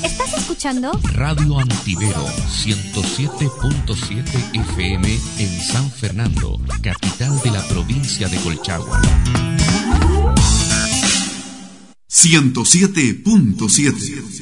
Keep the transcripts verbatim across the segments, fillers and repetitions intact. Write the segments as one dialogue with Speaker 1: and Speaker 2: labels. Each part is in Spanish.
Speaker 1: ¿Estás escuchando?
Speaker 2: Radio Antivero ciento siete punto siete F M en San Fernando, capital de la provincia de Colchagua.
Speaker 3: ciento siete punto siete.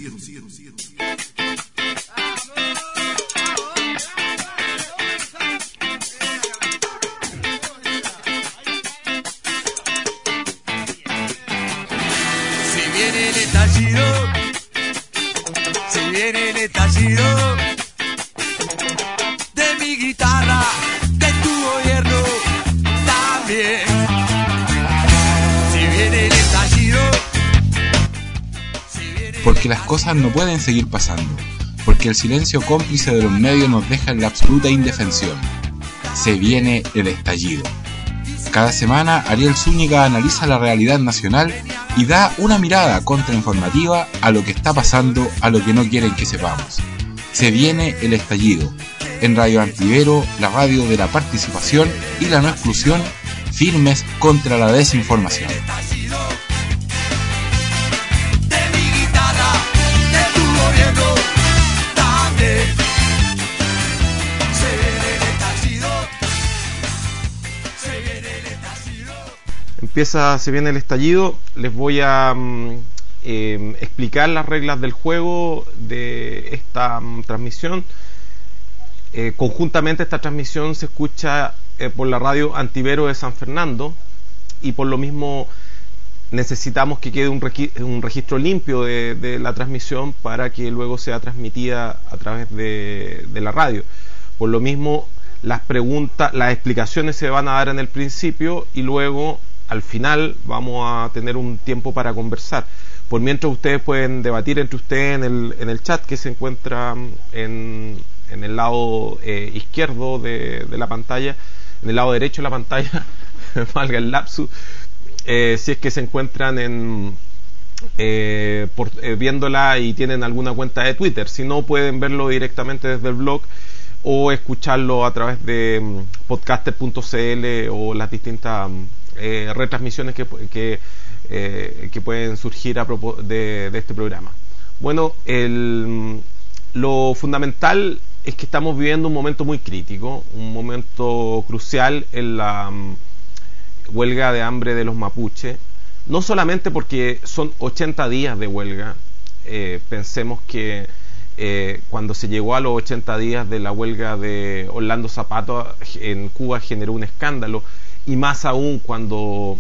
Speaker 4: De mi guitarra, de tu gobierno, también. Si viene el estallido, si viene el
Speaker 5: porque las cosas no pueden seguir pasando, porque el silencio cómplice de los medios nos deja en la absoluta indefensión. Se viene el estallido. Cada semana Ariel Zúñiga analiza la realidad nacional y da una mirada contrainformativa a lo que está pasando, a lo que no quieren que sepamos. Se viene el estallido. En Radio Antivero, la radio de la participación y la no exclusión, firmes contra la desinformación.
Speaker 6: Empieza, se viene el estallido. Les voy a um, eh, explicar las reglas del juego de esta um, transmisión. Eh, conjuntamente esta transmisión se escucha eh, por la radio Antivero de San Fernando, y por lo mismo necesitamos que quede un, regi- un registro limpio de, de la transmisión para que luego sea transmitida a través de, de la radio. Por lo mismo, las preguntas, las explicaciones se van a dar en el principio y luego al final vamos a tener un tiempo para conversar. Por mientras, ustedes pueden debatir entre ustedes en el, en el chat que se encuentra en, en el lado eh, izquierdo de, de la pantalla, en el lado derecho de la pantalla, valga el lapsus, eh, si es que se encuentran en eh, por, eh, viéndola y tienen alguna cuenta de Twitter. Si no, pueden verlo directamente desde el blog o escucharlo a través de um, podcaster punto c l o las distintas um, Eh, retransmisiones que, que, eh, que pueden surgir a propósito de, de este programa. Bueno, el, lo fundamental es que estamos viviendo un momento muy crítico, un momento crucial en la um, huelga de hambre de los mapuches, no solamente porque son ochenta días de huelga. Eh, pensemos que eh, cuando se llegó a los ochenta días de la huelga de Orlando Zapata en Cuba generó un escándalo, y más aún cuando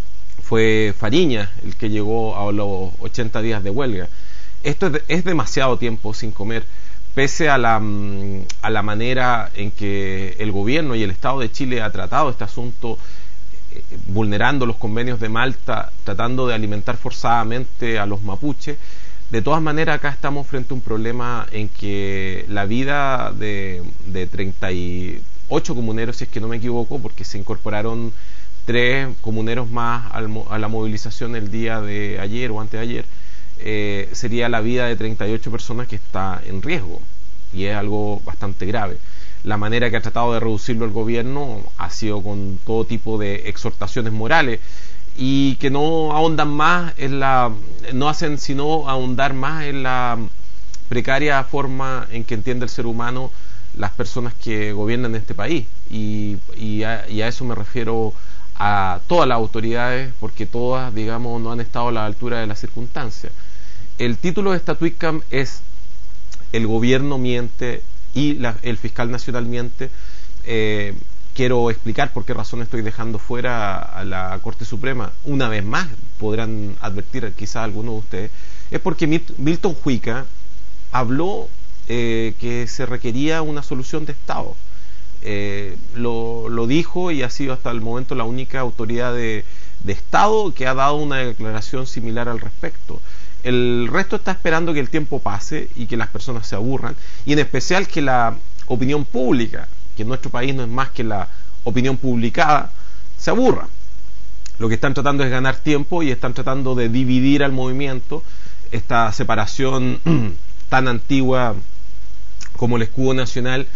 Speaker 6: fue Fariña el que llegó a los ochenta días de huelga. Esto es, es demasiado tiempo sin comer, pese a la, a la manera en que el gobierno y el Estado de Chile ha tratado este asunto, eh, vulnerando los convenios de Malta, tratando de alimentar forzadamente a los mapuches. De todas maneras, acá estamos frente a un problema en que la vida de, de treinta y ocho comuneros, si es que no me equivoco, porque se incorporaron tres comuneros más al, a la movilización el día de ayer o antes de ayer, eh, sería la vida de treinta y ocho personas que está en riesgo, y es algo bastante grave. La manera que ha tratado de reducirlo el gobierno ha sido con todo tipo de exhortaciones morales, y que no ahondan más en la, no hacen sino ahondar más en la precaria forma en que entiende el ser humano las personas que gobiernan este país, y, y, a, y a eso me refiero a todas las autoridades, porque todas, digamos, no han estado a la altura de las circunstancias. El título de esta tweetcam es "El gobierno miente y la, el fiscal nacional miente". Eh, quiero explicar por qué razón estoy dejando fuera a la Corte Suprema. Una vez más, podrán advertir quizás algunos de ustedes, es porque Milton Huica habló Eh, que se requería una solución de Estado. Eh, lo, lo dijo, y ha sido hasta el momento la única autoridad de, de Estado que ha dado una declaración similar al respecto. El resto está esperando que el tiempo pase y que las personas se aburran, y en especial que la opinión pública, que en nuestro país no es más que la opinión publicada, se aburra. Lo que están tratando es ganar tiempo, y están tratando de dividir al movimiento. Esta separación tan antigua como el escudo nacional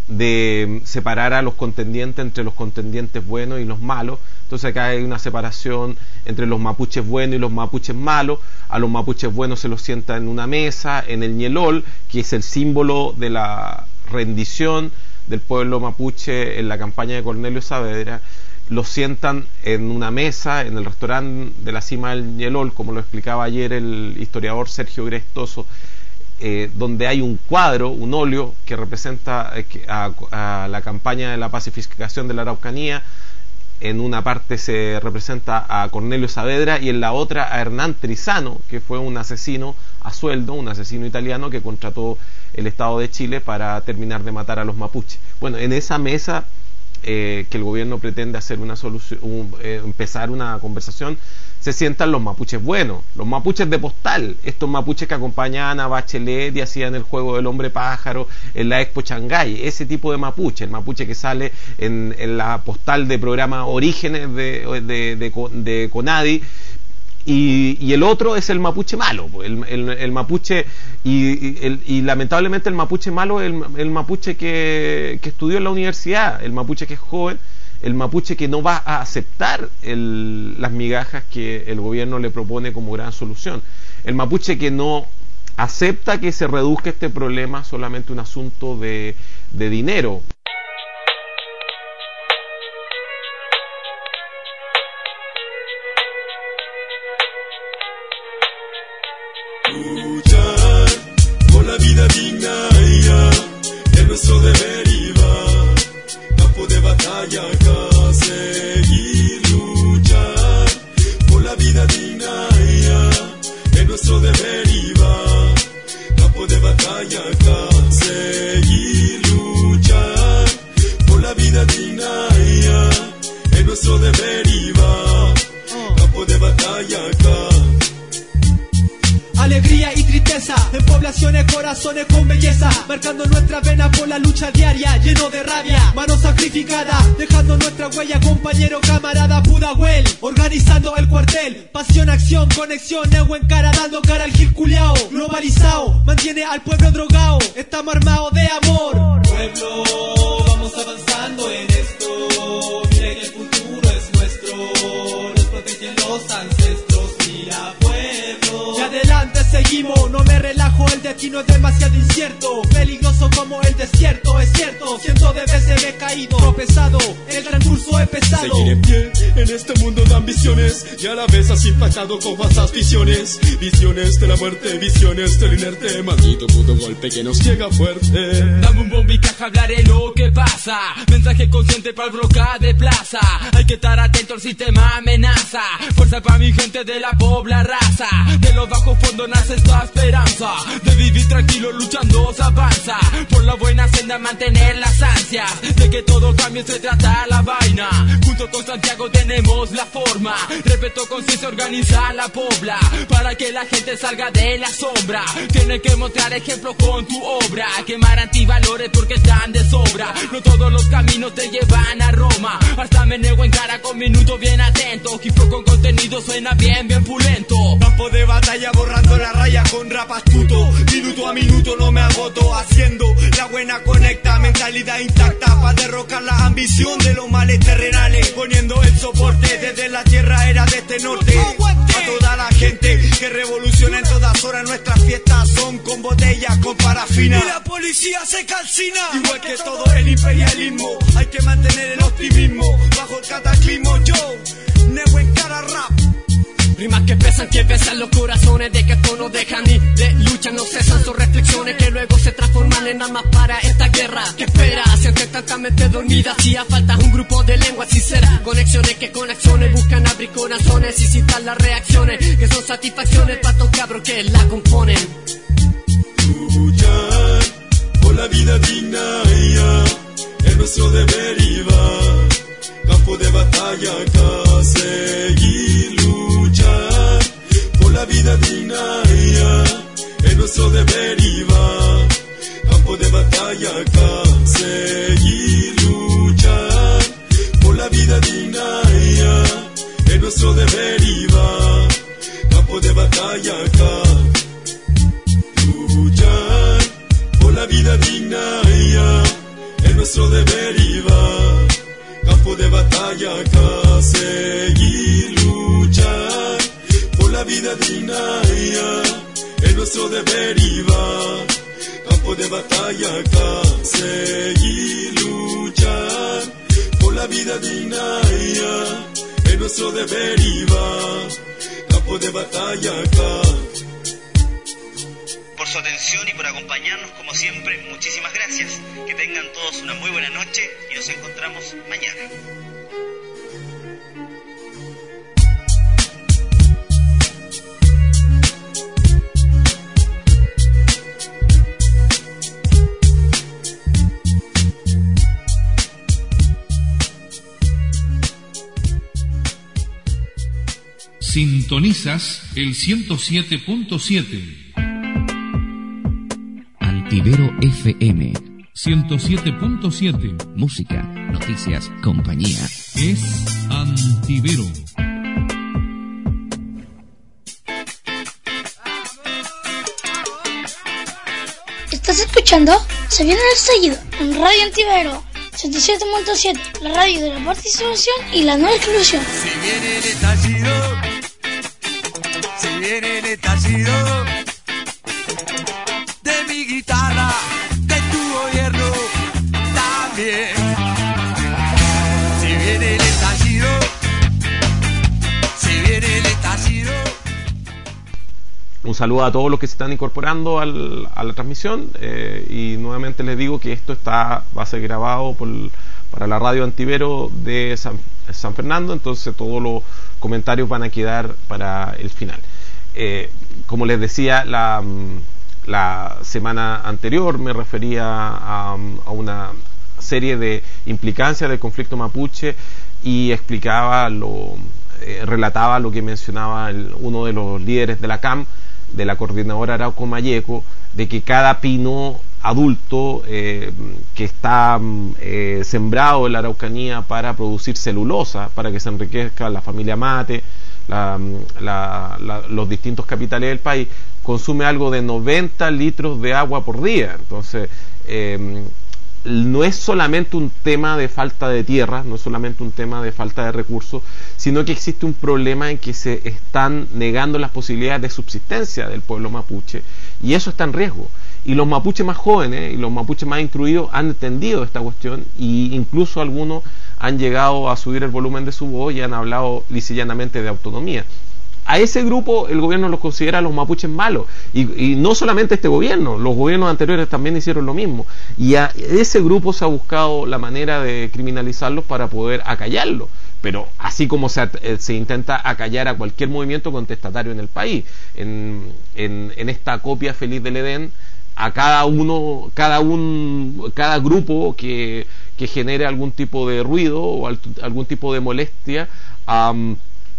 Speaker 6: de separar a los contendientes entre los contendientes buenos y los malos. Entonces acá hay una separación entre los mapuches buenos y los mapuches malos. A los mapuches buenos se los sienta en una mesa, en el ñelol, que es el símbolo de la rendición del pueblo mapuche en la campaña de Cornelio Saavedra. Los sientan en una mesa en el restaurante de la cima del ñelol, como lo explicaba ayer el historiador Sergio Grestoso, eh, donde hay un cuadro, un óleo que representa eh, a, a la campaña de la pacificación de la Araucanía. En una parte se representa a Cornelio Saavedra y en la otra a Hernán Trizano, que fue un asesino a sueldo, un asesino italiano que contrató el Estado de Chile para terminar de matar a los mapuches. Bueno, en esa mesa eh, que el gobierno pretende hacer una solución, un, eh, empezar una conversación, se sientan los mapuches buenos, los mapuches de postal, estos mapuches que acompañaban a Bachelet y hacían el juego del hombre pájaro en la Expo Shanghái, ese tipo de mapuche, el mapuche que sale en, en la postal de programa Orígenes de, de, de, de Conadi. Y, y el otro es el mapuche malo, el, el, el mapuche y, el, y lamentablemente el mapuche malo es el, el mapuche que, que estudió en la universidad, el mapuche que es joven, el mapuche que no va a aceptar el, las migajas que el gobierno le propone como gran solución, el mapuche que no acepta que se reduzca este problema solamente un asunto de, de dinero.
Speaker 1: Luchar por la vida digna es nuestro deber y va, campo de batalla acá, seguir luchar por la vida digna es nuestro deber y va, campo de batalla acá, seguir luchar por la vida digna es nuestro deber y va, campo de batalla acá.
Speaker 7: Alegría y tristeza, en poblaciones, corazones con belleza, marcando nuestra vena por la lucha diaria, lleno de rabia, mano sacrificada, dejando nuestra huella, compañero, camarada, Pudahuel, organizando el cuartel, pasión, acción, conexión, Nehuen cara, dando cara al gil culiao, globalizado, mantiene al pueblo drogado, estamos armados de amor. Pueblo, vamos avanzando en esto, mira que el futuro es nuestro, nos protegen los ancestros, mira pueblo. Y adelante seguimos, no me relajo, el destino es demasiado incierto, peligroso como el desierto, es cierto, cientos de veces he caído, tropezado, el transcurso es pesado.
Speaker 1: Seguir en pie en este mundo de ambiciones y a la vez has impactado con falsas visiones, visiones de la muerte, visiones del inerte, maldito puto golpe que nos llega fuerte.
Speaker 8: Dame un bombo y caja, hablaré lo que pasa, mensaje consciente para el broca de plaza, hay que estar atento al sistema amenaza, fuerza para mi gente de la pobla raza, de los bajos fondos nace esta esperanza, de vivir tranquilo luchando se avanza, por la buena senda mantener las ansias, de que todo cambie se trata la vaina, junto con Santiago tenemos la forma, respeto, conciencia, organizar la pobla, para que la gente salga de la sombra, tiene que mostrar ejemplo con tu obra, quemar antivalores porque están de sobra, no todos los caminos te llevan a Roma, hasta me niego en cara con minutos bien atentos, Gifo con contenido suena bien, bien pulento,
Speaker 1: campo de batalla borrando la raya con rap astuto, minuto a minuto no me agoto, haciendo la buena conecta, mentalidad intacta, para derrocar la ambición de los males terrenales, poniendo el soporte desde la tierra era de este norte, a toda la gente que revoluciona en todas horas, nuestras fiestas son con botellas, con parafina, y la policía se calcina, igual que todo el imperialismo, hay que mantener el optimismo, bajo el cataclismo, yo, Nehuen cara rap.
Speaker 9: Rimas que pesan, que besan los corazones, de que esto no dejan ni de lucha, no cesan sus reflexiones que luego se transforman en armas para esta guerra. ¿Qué espera? Siente tanta mente dormida, hacía falta un grupo de lenguas sinceras, conexiones que con acciones buscan abrir corazones y citar las reacciones, que son satisfacciones para estos cabros que la componen.
Speaker 1: Luchar por la vida digna es nuestro deber y va, campo de batalla acá, seguir luchar por la vida digna es nuestro deber y va, campo de batalla acá, seguir luchar por la vida digna es nuestro deber y va, campo de batalla acá, luchar por la vida digna es nuestro deber iba, campo de batalla acá, seguir luchar por la vida digna, es nuestro deber iba, campo de batalla acá.
Speaker 10: Por su atención y por acompañarnos como siempre, muchísimas gracias. Que tengan todos una muy buena noche y nos encontramos mañana.
Speaker 2: Sintonizas el ciento siete punto siete.
Speaker 11: Antivero F M
Speaker 2: ciento siete punto siete.
Speaker 11: Música, noticias, compañía.
Speaker 2: Es Antivero.
Speaker 12: ¿Estás escuchando? Se viene el estallido en Radio Antivero ciento siete punto siete, la radio de la participación y la no exclusión.
Speaker 4: Si viene el estallido, si viene el estallido de mi guitarra, de tu gobierno también. Si viene el estallido, si viene el estallido.
Speaker 6: Un saludo a todos los que se están incorporando al, a la transmisión eh, y nuevamente les digo que esto está va a ser grabado por, para la radio Antivero de San, San Fernando, entonces todos los comentarios van a quedar para el final. Eh, como les decía, la, la semana anterior me refería a, a una serie de implicancias del conflicto mapuche y explicaba, lo eh, relataba lo que mencionaba el, uno de los líderes de la C A M, de la coordinadora Arauco Mayeco, de que cada pino adulto eh, que está eh, sembrado en la Araucanía para producir celulosa, para que se enriquezca la familia mate, la, la, la, los distintos capitales del país, consume algo de noventa litros de agua por día. Entonces eh, no es solamente un tema de falta de tierra, no es solamente un tema de falta de recursos, sino que existe un problema en que se están negando las posibilidades de subsistencia del pueblo mapuche, y eso está en riesgo. Y los mapuches más jóvenes y los mapuches más instruidos han entendido esta cuestión, e incluso algunos han llegado a subir el volumen de su voz y han hablado lisillanamente de autonomía. A ese grupo el gobierno los considera los mapuches malos, y, y no solamente este gobierno, los gobiernos anteriores también hicieron lo mismo, y a ese grupo se ha buscado la manera de criminalizarlos para poder acallarlos, pero así como se, se intenta acallar a cualquier movimiento contestatario en el país. En, en, en esta copia feliz del Edén, a cada uno, cada un, cada grupo que, que genere algún tipo de ruido o al, algún tipo de molestia um,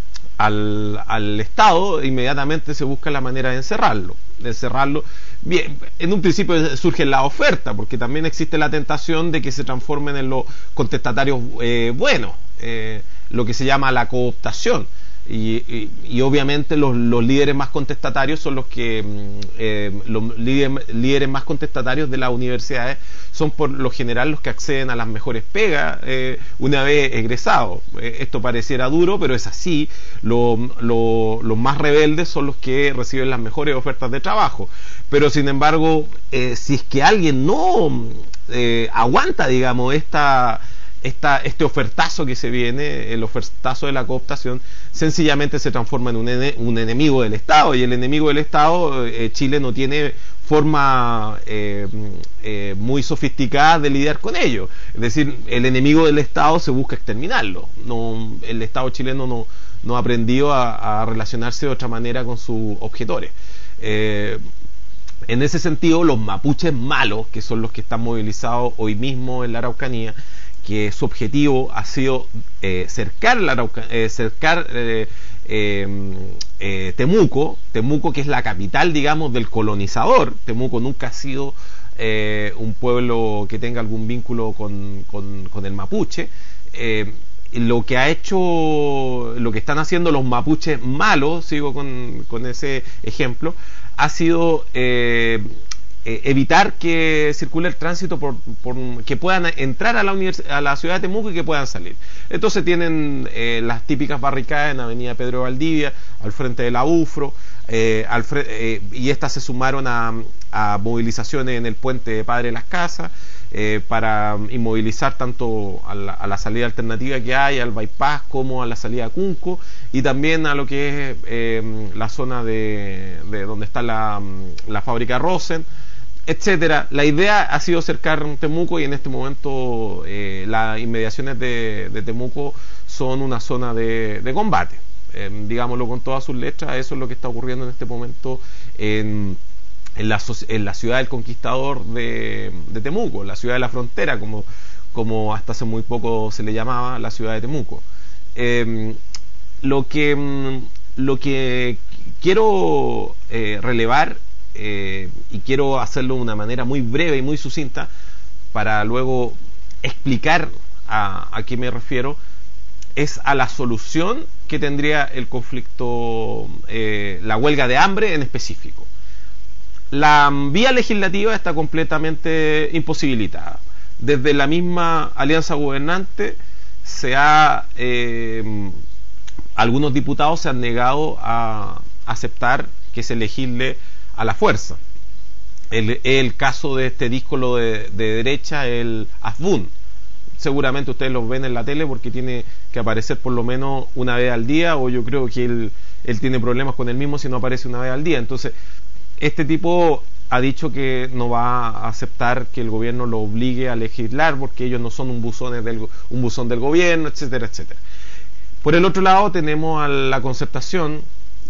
Speaker 6: Al, al Estado, inmediatamente se busca la manera de encerrarlo, de encerrarlo. Bien, en un principio surge la oferta, porque también existe la tentación de que se transformen en los contestatarios eh, buenos, eh, lo que se llama la cooptación. Y, y, y obviamente los, los líderes más contestatarios son los que eh, los líderes, líderes más contestatarios de las universidades son por lo general los que acceden a las mejores pegas eh, una vez egresados. Eh, esto pareciera duro, pero es así. Lo, lo, los más rebeldes son los que reciben las mejores ofertas de trabajo. Pero sin embargo, eh, si es que alguien no eh, aguanta, digamos, esta Esta, este ofertazo que se viene, el ofertazo de la cooptación, sencillamente se transforma en un, ene, un enemigo del Estado, y el enemigo del Estado, eh, Chile no tiene forma eh, eh, muy sofisticada de lidiar con ello. Es decir, el enemigo del Estado se busca exterminarlo. No, el Estado chileno no, no ha aprendido a, a relacionarse de otra manera con sus objetores. Eh, en ese sentido, los mapuches malos, que son los que están movilizados hoy mismo en la Araucanía, que su objetivo ha sido eh, cercar, la Arauca, eh, cercar eh, eh, eh, Temuco, Temuco que es la capital, digamos, del colonizador. Temuco nunca ha sido eh, un pueblo que tenga algún vínculo con, con, con el mapuche. Eh, lo que ha hecho, lo que están haciendo los mapuches malos, sigo con, con ese ejemplo, ha sido eh, Eh, evitar que circule el tránsito por, por que puedan entrar a la, univers- a la ciudad de Temuco y que puedan salir. Entonces tienen eh, las típicas barricadas en Avenida Pedro Valdivia, al frente de la U F R O, eh, Alfred, eh, y estas se sumaron a, a movilizaciones en el puente de Padre Las Casas, eh, para inmovilizar tanto a la, a la salida alternativa que hay, al bypass, como a la salida a Cunco, y también a lo que es eh, la zona de, de donde está la, la fábrica Rosen, etcétera. La idea ha sido cercar Temuco, y en este momento eh, las inmediaciones de, de Temuco son una zona de, de combate, eh, digámoslo con todas sus letras. Eso es lo que está ocurriendo en este momento en, en, la, en la ciudad del conquistador de, de Temuco, la ciudad de la frontera, como, como hasta hace muy poco se le llamaba la ciudad de Temuco. Eh, lo que lo que quiero eh, relevar, Eh, y quiero hacerlo de una manera muy breve y muy sucinta para luego explicar a, a qué me refiero, es a la solución que tendría el conflicto, eh, la huelga de hambre en específico. La vía legislativa está completamente imposibilitada. Desde la misma alianza gobernante se ha eh, algunos diputados se han negado a aceptar que se legisle a la fuerza. El, el caso de este díscolo de, de derecha, el Asbun, seguramente ustedes lo ven en la tele porque tiene que aparecer por lo menos una vez al día, o yo creo que él, él tiene problemas con él mismo si no aparece una vez al día. Entonces este tipo ha dicho que no va a aceptar que el gobierno lo obligue a legislar porque ellos no son un buzón del, un buzón del gobierno, etcétera, etcétera. Por el otro lado tenemos a la Concertación,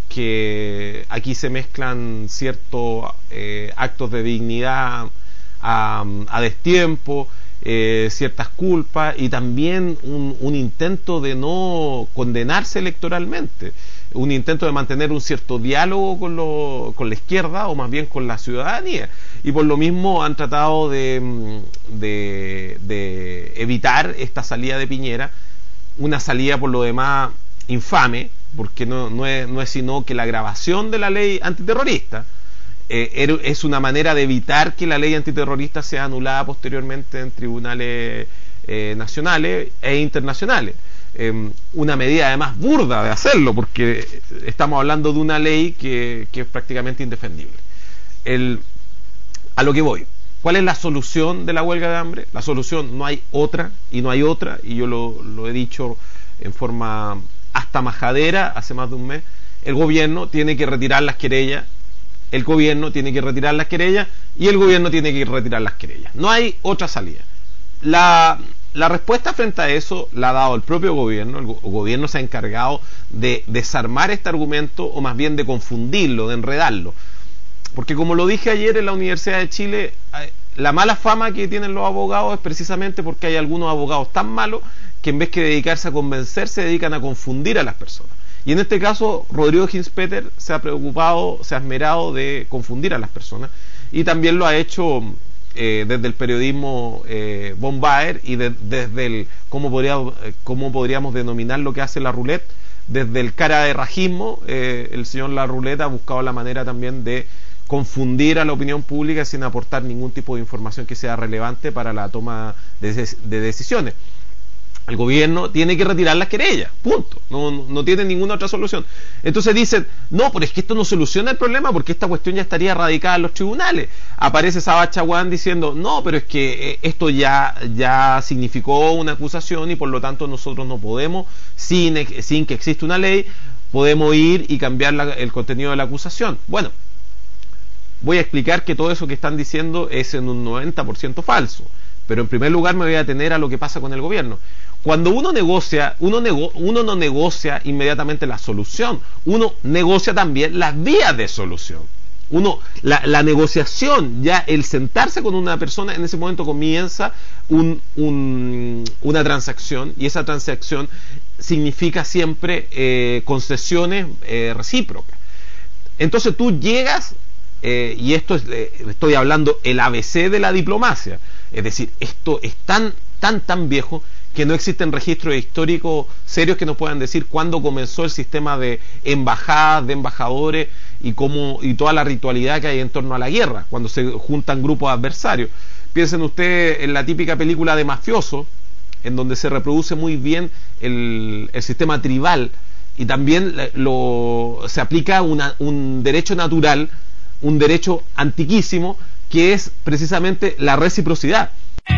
Speaker 6: que aquí se mezclan ciertos eh, actos de dignidad a, a destiempo, eh, ciertas culpas, y también un, un intento de no condenarse electoralmente, un intento de mantener un cierto diálogo con, lo, con la izquierda, o más bien con la ciudadanía, y por lo mismo han tratado de, de, de evitar esta salida de Piñera, una salida por lo demás infame, porque no, no, es, no es sino que la grabación de la ley antiterrorista eh, es una manera de evitar que la ley antiterrorista sea anulada posteriormente en tribunales eh, nacionales e internacionales. Eh, una medida además burda de hacerlo, porque estamos hablando de una ley que, que es prácticamente indefendible. El, a lo que voy, ¿cuál es la solución de la huelga de hambre? La solución, no hay otra, y no hay otra, y yo lo, lo he dicho en forma hasta majadera hace más de un mes. El gobierno tiene que retirar las querellas, el gobierno tiene que retirar las querellas y el gobierno tiene que retirar las querellas. No hay otra salida. La, la respuesta frente a eso la ha dado el propio gobierno. El, go el gobierno se ha encargado de desarmar este argumento, o más bien de confundirlo, de enredarlo. Porque, como lo dije ayer en la Universidad de Chile, la mala fama que tienen los abogados es precisamente porque hay algunos abogados tan malos que en vez que dedicarse a convencer, se dedican a confundir a las personas. Y en este caso, Rodrigo Hinspeter se ha preocupado, se ha esmerado de confundir a las personas, y también lo ha hecho eh, desde el periodismo eh, von Baer, y de, desde el, ¿cómo, podría, cómo podríamos denominar lo que hace la Roulette? Desde el cara de rajismo, eh, el señor La Roulette ha buscado la manera también de confundir a la opinión pública sin aportar ningún tipo de información que sea relevante para la toma de, de decisiones. El gobierno tiene que retirar las querellas, punto. No, no, no tiene ninguna otra solución. Entonces dicen, no, pero es que esto no soluciona el problema porque esta cuestión ya estaría radicada en los tribunales. Aparece Sabah Chaguán diciendo, no, pero es que eh, esto ya, ya significó una acusación y por lo tanto nosotros no podemos, sin, sin que exista una ley, podemos ir y cambiar la, el contenido de la acusación. Bueno, voy a explicar que todo eso que están diciendo es en un noventa por ciento falso. Pero en primer lugar me voy a atener a lo que pasa con el gobierno. Cuando uno negocia, uno, nego, uno no negocia inmediatamente la solución, uno negocia también las vías de solución. Uno, la, la negociación, ya el sentarse con una persona, en ese momento comienza un, un, una transacción, y esa transacción significa siempre eh, concesiones eh, recíprocas. Entonces tú llegas, eh, y esto es, eh, estoy hablando el A B C de la diplomacia, es decir, esto es tan, tan, tan viejo que no existen registros históricos serios que nos puedan decir cuándo comenzó el sistema de embajadas, de embajadores, y cómo, y toda la ritualidad que hay en torno a la guerra, cuando se juntan grupos adversarios. Piensen ustedes en la típica película de mafioso, en donde se reproduce muy bien el, el sistema tribal, y también lo, se aplica una, un derecho natural, un derecho antiquísimo, que es precisamente la reciprocidad.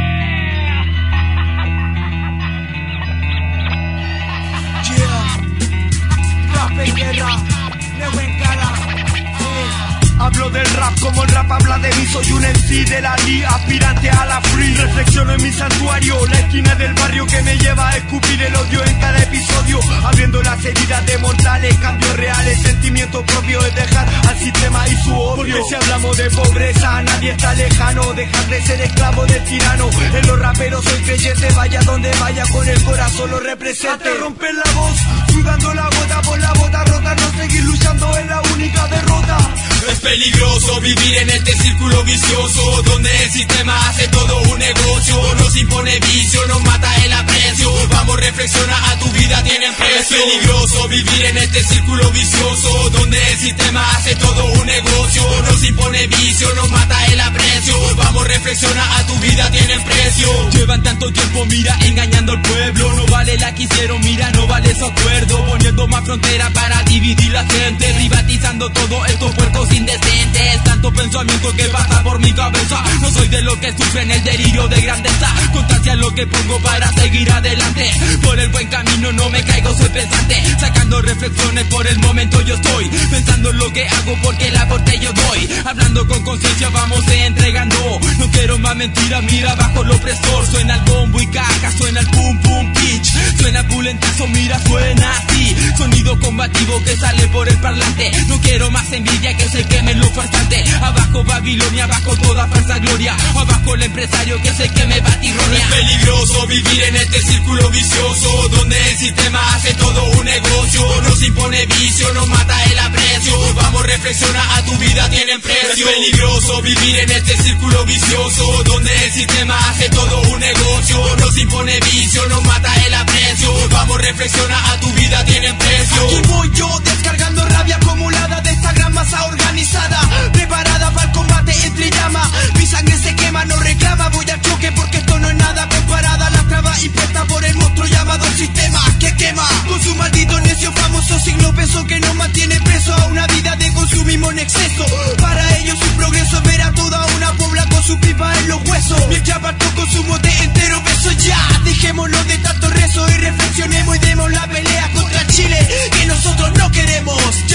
Speaker 1: Hablo del rap como el rap habla de mí. Soy un M C de la Lee, aspirante a la free. Reflexiono en mi santuario, la esquina del barrio que me lleva a escupir el odio en cada episodio. Abriendo las heridas de mortales, cambios reales, sentimientos propios es dejar al sistema y su odio. Porque si hablamos de pobreza, nadie está lejano. Dejar de ser esclavo del tirano. En los raperos soy creyente, vaya donde vaya, con el corazón lo represente. Hasta romper la voz, sudando la gota por la bota rota. No seguir luchando es la única derrota.
Speaker 8: Es peligroso vivir en este círculo vicioso, donde el sistema hace todo un negocio. Nos impone vicio, nos mata el aprecio. Vamos, reflexiona, a tu vida tienen precio. Es peligroso vivir en este círculo vicioso, donde el sistema hace todo un negocio. Nos impone vicio, nos mata el aprecio. Vamos, reflexiona, a tu vida tienen precio. Llevan tanto tiempo, mira, engañando al pueblo. No vale la que hicieron, mira, no vale su acuerdo. Poniendo más frontera para dividir la gente, privatizando todo, estos puercos indecentes. Tanto pensamiento que pasa por mi cabeza. No soy de los que sufren el delirio de grandeza. Constancia lo que pongo para seguir adelante. Por el buen camino no me caigo, soy pensante. Sacando reflexiones por el momento yo estoy pensando en lo que hago porque el aporte yo doy. Hablando con conciencia vamos entregando. No quiero más mentiras, mira bajo el opresor. Suena el bombo y caja, suena el pum pum pitch. Suena pulentazo, mira suena así. Sonido combativo que sale por el parlante. No quiero más envidia que se queme lo farsante. Abajo Babilonia, abajo toda falsa gloria. Abajo el empresario que se queme batirronia. Es peligroso vivir en este círculo vicioso, donde el sistema hace todo un negocio. Nos impone vicio, nos mata el aprecio. Vamos, reflexiona, a tu vida tienen precio. Es peligroso vivir en este círculo vicioso, donde el sistema hace todo un negocio. Nos impone vicio, nos mata el aprecio. Vamos, reflexiona, a tu vida tienen precio.
Speaker 1: Aquí voy yo descargando rabia acumulada de esta gran masa organizada, preparada para el combate entre llamas. Mi sangre se quema, no reclama, voy al choque porque esto no es nada comparada a las trabas impuestas por el monstruo llamado sistema que quema con su maldito necio famoso signo peso que nos mantiene preso a una vida de consumismo en exceso. Para ellos su progreso es ver a toda una pobla con su pipa en los huesos. Mientras parto con su mote entero beso ya. Dejémonos de tanto rezo y reflexionemos y demos la pelea contra Chile que nosotros no queremos. Yo.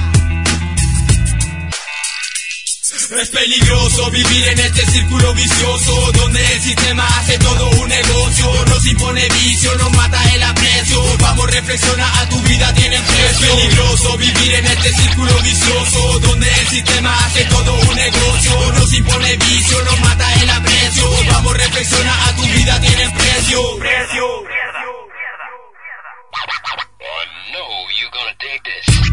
Speaker 8: Es peligroso vivir en este círculo vicioso, donde el sistema hace todo un negocio. Nos impone vicio, nos mata el aprecio. Vamos, reflexiona, a tu vida tienen precio. Es peligroso vivir en este círculo vicioso, donde el sistema hace todo un negocio. Nos impone vicio, nos mata el aprecio. Vamos, reflexiona, a tu vida tienen precio. Precio.
Speaker 13: Oh no, you gonna dig this.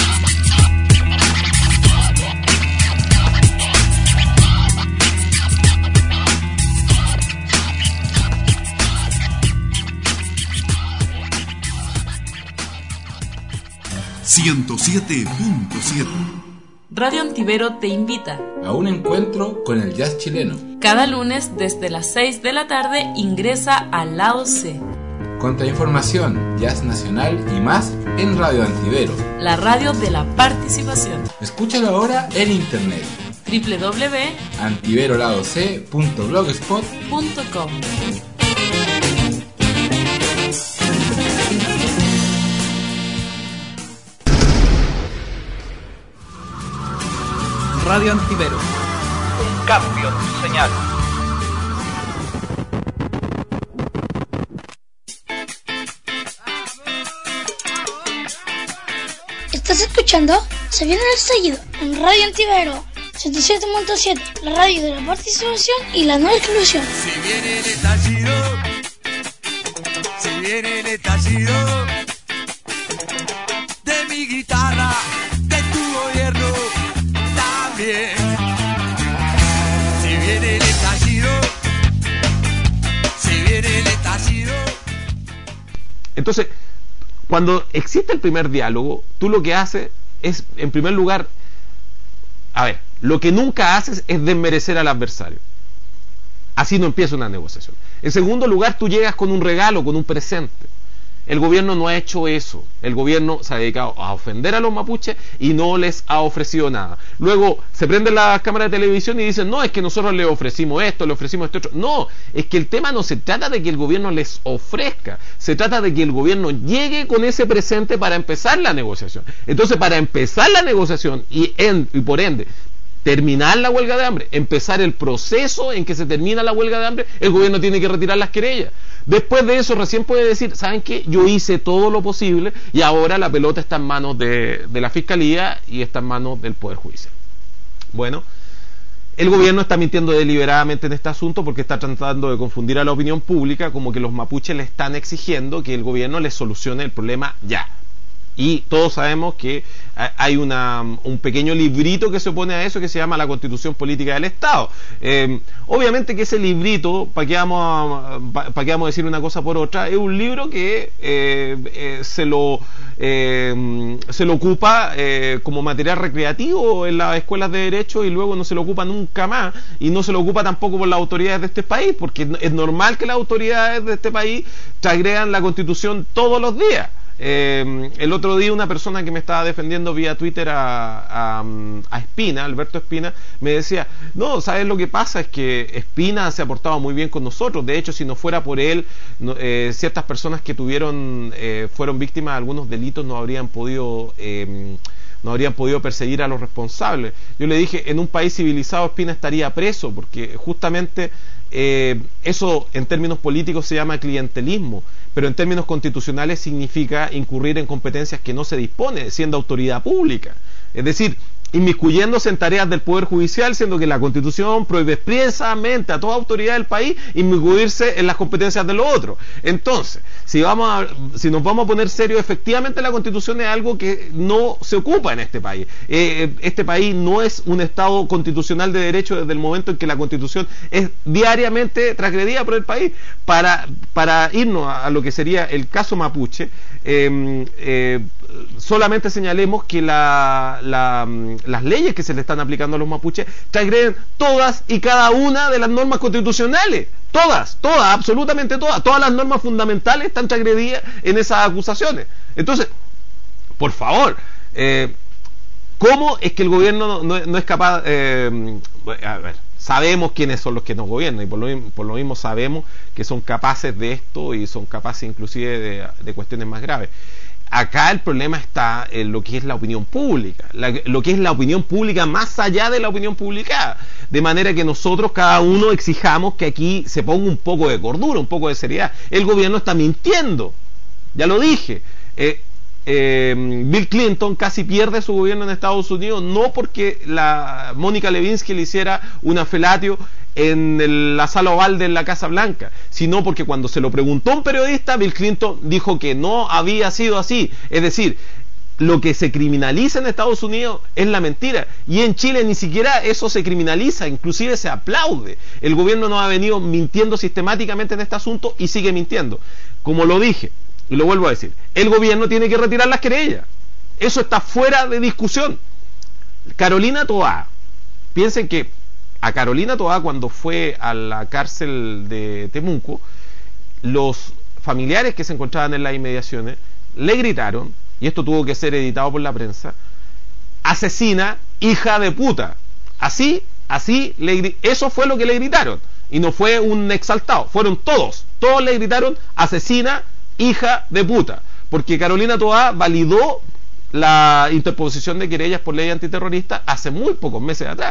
Speaker 3: ciento siete punto siete.
Speaker 14: Radio Antivero te invita
Speaker 5: a un encuentro con el jazz chileno.
Speaker 14: Cada lunes desde las seis de la tarde ingresa al lado C.
Speaker 5: Contrainformación, jazz nacional y más en Radio Antivero,
Speaker 14: la radio de la participación.
Speaker 5: Escúchalo ahora en internet.
Speaker 14: doble u doble u doble u punto
Speaker 5: antiveroladoc punto blogspot
Speaker 14: punto com.
Speaker 15: Radio Antivero. Un cambio en tu señal.
Speaker 12: ¿Estás escuchando? Se viene el estallido en Radio Antivero ciento siete punto siete, la radio de la participación y la no exclusión.
Speaker 4: Si viene el estallido, si viene el estallido de mi guitarra, de tu gobierno también. Si viene el estallido, si viene el estallido.
Speaker 6: Entonces, cuando existe el primer diálogo, tú lo que haces es, en primer lugar, a ver, lo que nunca haces es desmerecer al adversario. Así no empieza una negociación. En segundo lugar, tú llegas con un regalo, con un presente. El gobierno no ha hecho eso. El gobierno se ha dedicado a ofender a los mapuches y no les ha ofrecido nada. Luego se prenden las cámaras de televisión y dicen, no, es que nosotros le ofrecimos esto, le ofrecimos esto otro. No, es que el tema no se trata de que el gobierno les ofrezca, se trata de que el gobierno llegue con ese presente para empezar la negociación. Entonces, para empezar la negociación y, en, y por ende terminar la huelga de hambre, empezar el proceso en que se termina la huelga de hambre, el gobierno tiene que retirar las querellas. Después de eso recién puede decir, ¿saben qué? Yo hice todo lo posible y ahora la pelota está en manos de, de la Fiscalía y está en manos del Poder Judicial. Bueno, el gobierno está mintiendo deliberadamente en este asunto porque está tratando de confundir a la opinión pública como que los mapuches le están exigiendo que el gobierno les solucione el problema ya. Y todos sabemos que hay una, un pequeño librito que se opone a eso que se llama la Constitución Política del Estado. Eh, obviamente que ese librito, para que vamos a, pa, pa que vamos a decir una cosa por otra, es un libro que eh, eh, se lo eh, se lo ocupa eh, como material recreativo en las escuelas de derecho y luego no se lo ocupa nunca más y no se lo ocupa tampoco por las autoridades de este país, porque es normal que las autoridades de este país transgredan la Constitución todos los días. Eh, el otro día una persona que me estaba defendiendo vía Twitter a, a, a Espina, Alberto Espina, me decía, no, ¿sabes lo que pasa? Es que Espina se ha portado muy bien con nosotros, de hecho si no fuera por él, no, eh, ciertas personas que tuvieron eh, fueron víctimas de algunos delitos no habrían podido eh, no habrían podido perseguir a los responsables. Yo le dije, en un país civilizado Espina estaría preso, porque justamente eh, eso en términos políticos se llama clientelismo, pero en términos constitucionales significa incurrir en competencias que no se dispone, siendo autoridad pública. Es decir, inmiscuyéndose en tareas del Poder Judicial, siendo que la Constitución prohíbe expresamente a toda autoridad del país inmiscuirse en las competencias de los otros. Entonces, si vamos a, si nos vamos a poner serios, efectivamente la Constitución es algo que no se ocupa en este país. Eh, este país no es un Estado constitucional de derecho desde el momento en que la Constitución es diariamente transgredida por el país. Para, para irnos a, a lo que sería el caso mapuche, eh, eh, solamente señalemos que la, la, las leyes que se le están aplicando a los mapuches transgreden todas y cada una de las normas constitucionales. Todas, todas, absolutamente todas. Todas las normas fundamentales están transgredidas en esas acusaciones. Entonces, por favor, eh, ¿cómo es que el gobierno no, no, no es capaz? Eh, a ver, sabemos quiénes son los que nos gobiernan y por lo, por lo mismo sabemos que son capaces de esto y son capaces inclusive de, de cuestiones más graves. Acá el problema está en lo que es la opinión pública, la, lo que es la opinión pública más allá de la opinión publicada, de manera que nosotros cada uno exijamos que aquí se ponga un poco de cordura, un poco de seriedad. El gobierno está mintiendo, ya lo dije. Eh, eh, Bill Clinton casi pierde su gobierno en Estados Unidos, no porque la Mónica Lewinsky le hiciera una felatio en el, la sala oval de la Casa Blanca, sino porque cuando se lo preguntó un periodista, Bill Clinton dijo que no había sido así. Es decir, lo que se criminaliza en Estados Unidos es la mentira, y en Chile ni siquiera eso se criminaliza, inclusive se aplaude. El gobierno nos ha venido mintiendo sistemáticamente en este asunto y sigue mintiendo. Como lo dije, y lo vuelvo a decir, el gobierno tiene que retirar las querellas, eso está fuera de discusión. Carolina Toá, piensen que a Carolina Toá, cuando fue a la cárcel de Temuco, los familiares que se encontraban en las inmediaciones le gritaron, y esto tuvo que ser editado por la prensa: asesina, hija de puta. Así, así, le, eso fue lo que le gritaron, y no fue un exaltado, fueron todos, todos le gritaron asesina, hija de puta, porque Carolina Toá validó la interposición de querellas por ley antiterrorista hace muy pocos meses atrás.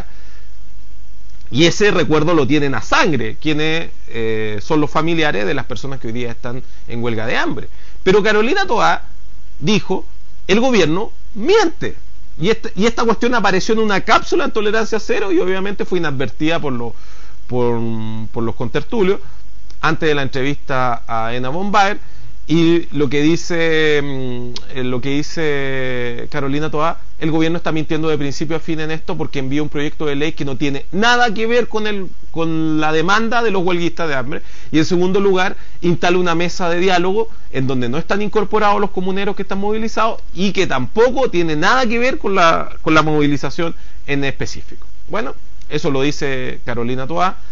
Speaker 6: Y ese recuerdo lo tienen a sangre quienes eh, son los familiares de las personas que hoy día están en huelga de hambre. Pero Carolina Toá dijo, el gobierno miente. Y, este, y esta cuestión apareció en una cápsula en Tolerancia Cero y obviamente fue inadvertida por, lo, por, por los contertulios antes de la entrevista a Ena Bombaer. Y lo que dice lo que dice Carolina Toá, el gobierno está mintiendo de principio a fin en esto porque envía un proyecto de ley que no tiene nada que ver con el con la demanda de los huelguistas de hambre, y en segundo lugar instala una mesa de diálogo en donde no están incorporados los comuneros que están movilizados y que tampoco tiene nada que ver con la con la movilización en específico. Bueno, eso lo dice Carolina Toá.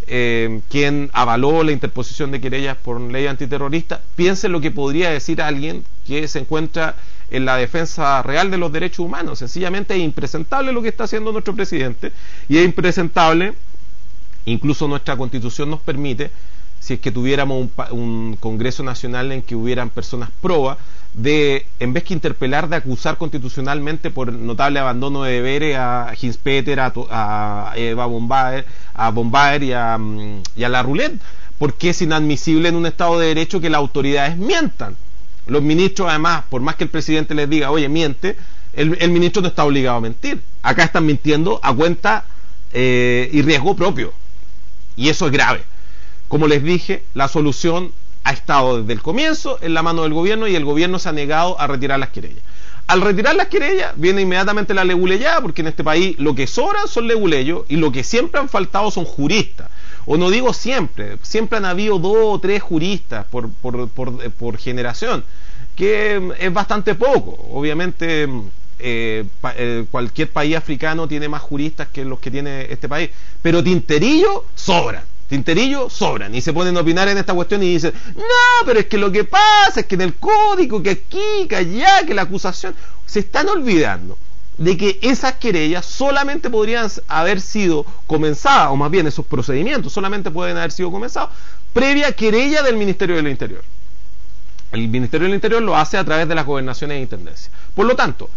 Speaker 6: eh, quien avaló la interposición de querellas por ley antiterrorista, piense lo que podría decir alguien que se encuentra en la defensa real de los derechos humanos. Sencillamente es impresentable lo que está haciendo nuestro presidente, y es impresentable, incluso nuestra Constitución nos permite, si es que tuviéramos un, un Congreso Nacional en que hubieran personas probas, de, en vez que interpelar, de acusar constitucionalmente por notable abandono de deberes a Hinspeter, a, a Eva Bombaer, a Bombaer y a, y a la Roulette, porque es inadmisible en un Estado de Derecho que las autoridades mientan. Los ministros, además, por más que el presidente les diga, oye, miente, el, el ministro no está obligado a mentir. Acá están mintiendo a cuenta eh, y riesgo propio, y eso es grave. Como les dije, la solución ha estado desde el comienzo en la mano del gobierno, y el gobierno se ha negado a retirar las querellas. Al retirar las querellas viene inmediatamente la leguleyada, porque en este país lo que sobran son leguleyos, y lo que siempre han faltado son juristas. O no digo siempre, siempre han habido dos o tres juristas por, por, por, por generación, que es bastante poco. Obviamente eh, pa, eh, cualquier país africano tiene más juristas que los que tiene este país, pero tinterillos sobran. Tinterillo sobran, y se ponen a opinar en esta cuestión y dicen, no, pero es que lo que pasa es que en el código, que aquí, que allá, que la acusación, se están olvidando de que esas querellas solamente podrían haber sido comenzadas, o más bien esos procedimientos solamente pueden haber sido comenzados previa querella del Ministerio del Interior. El Ministerio del Interior lo hace a través de las gobernaciones e intendencias. Por lo tanto,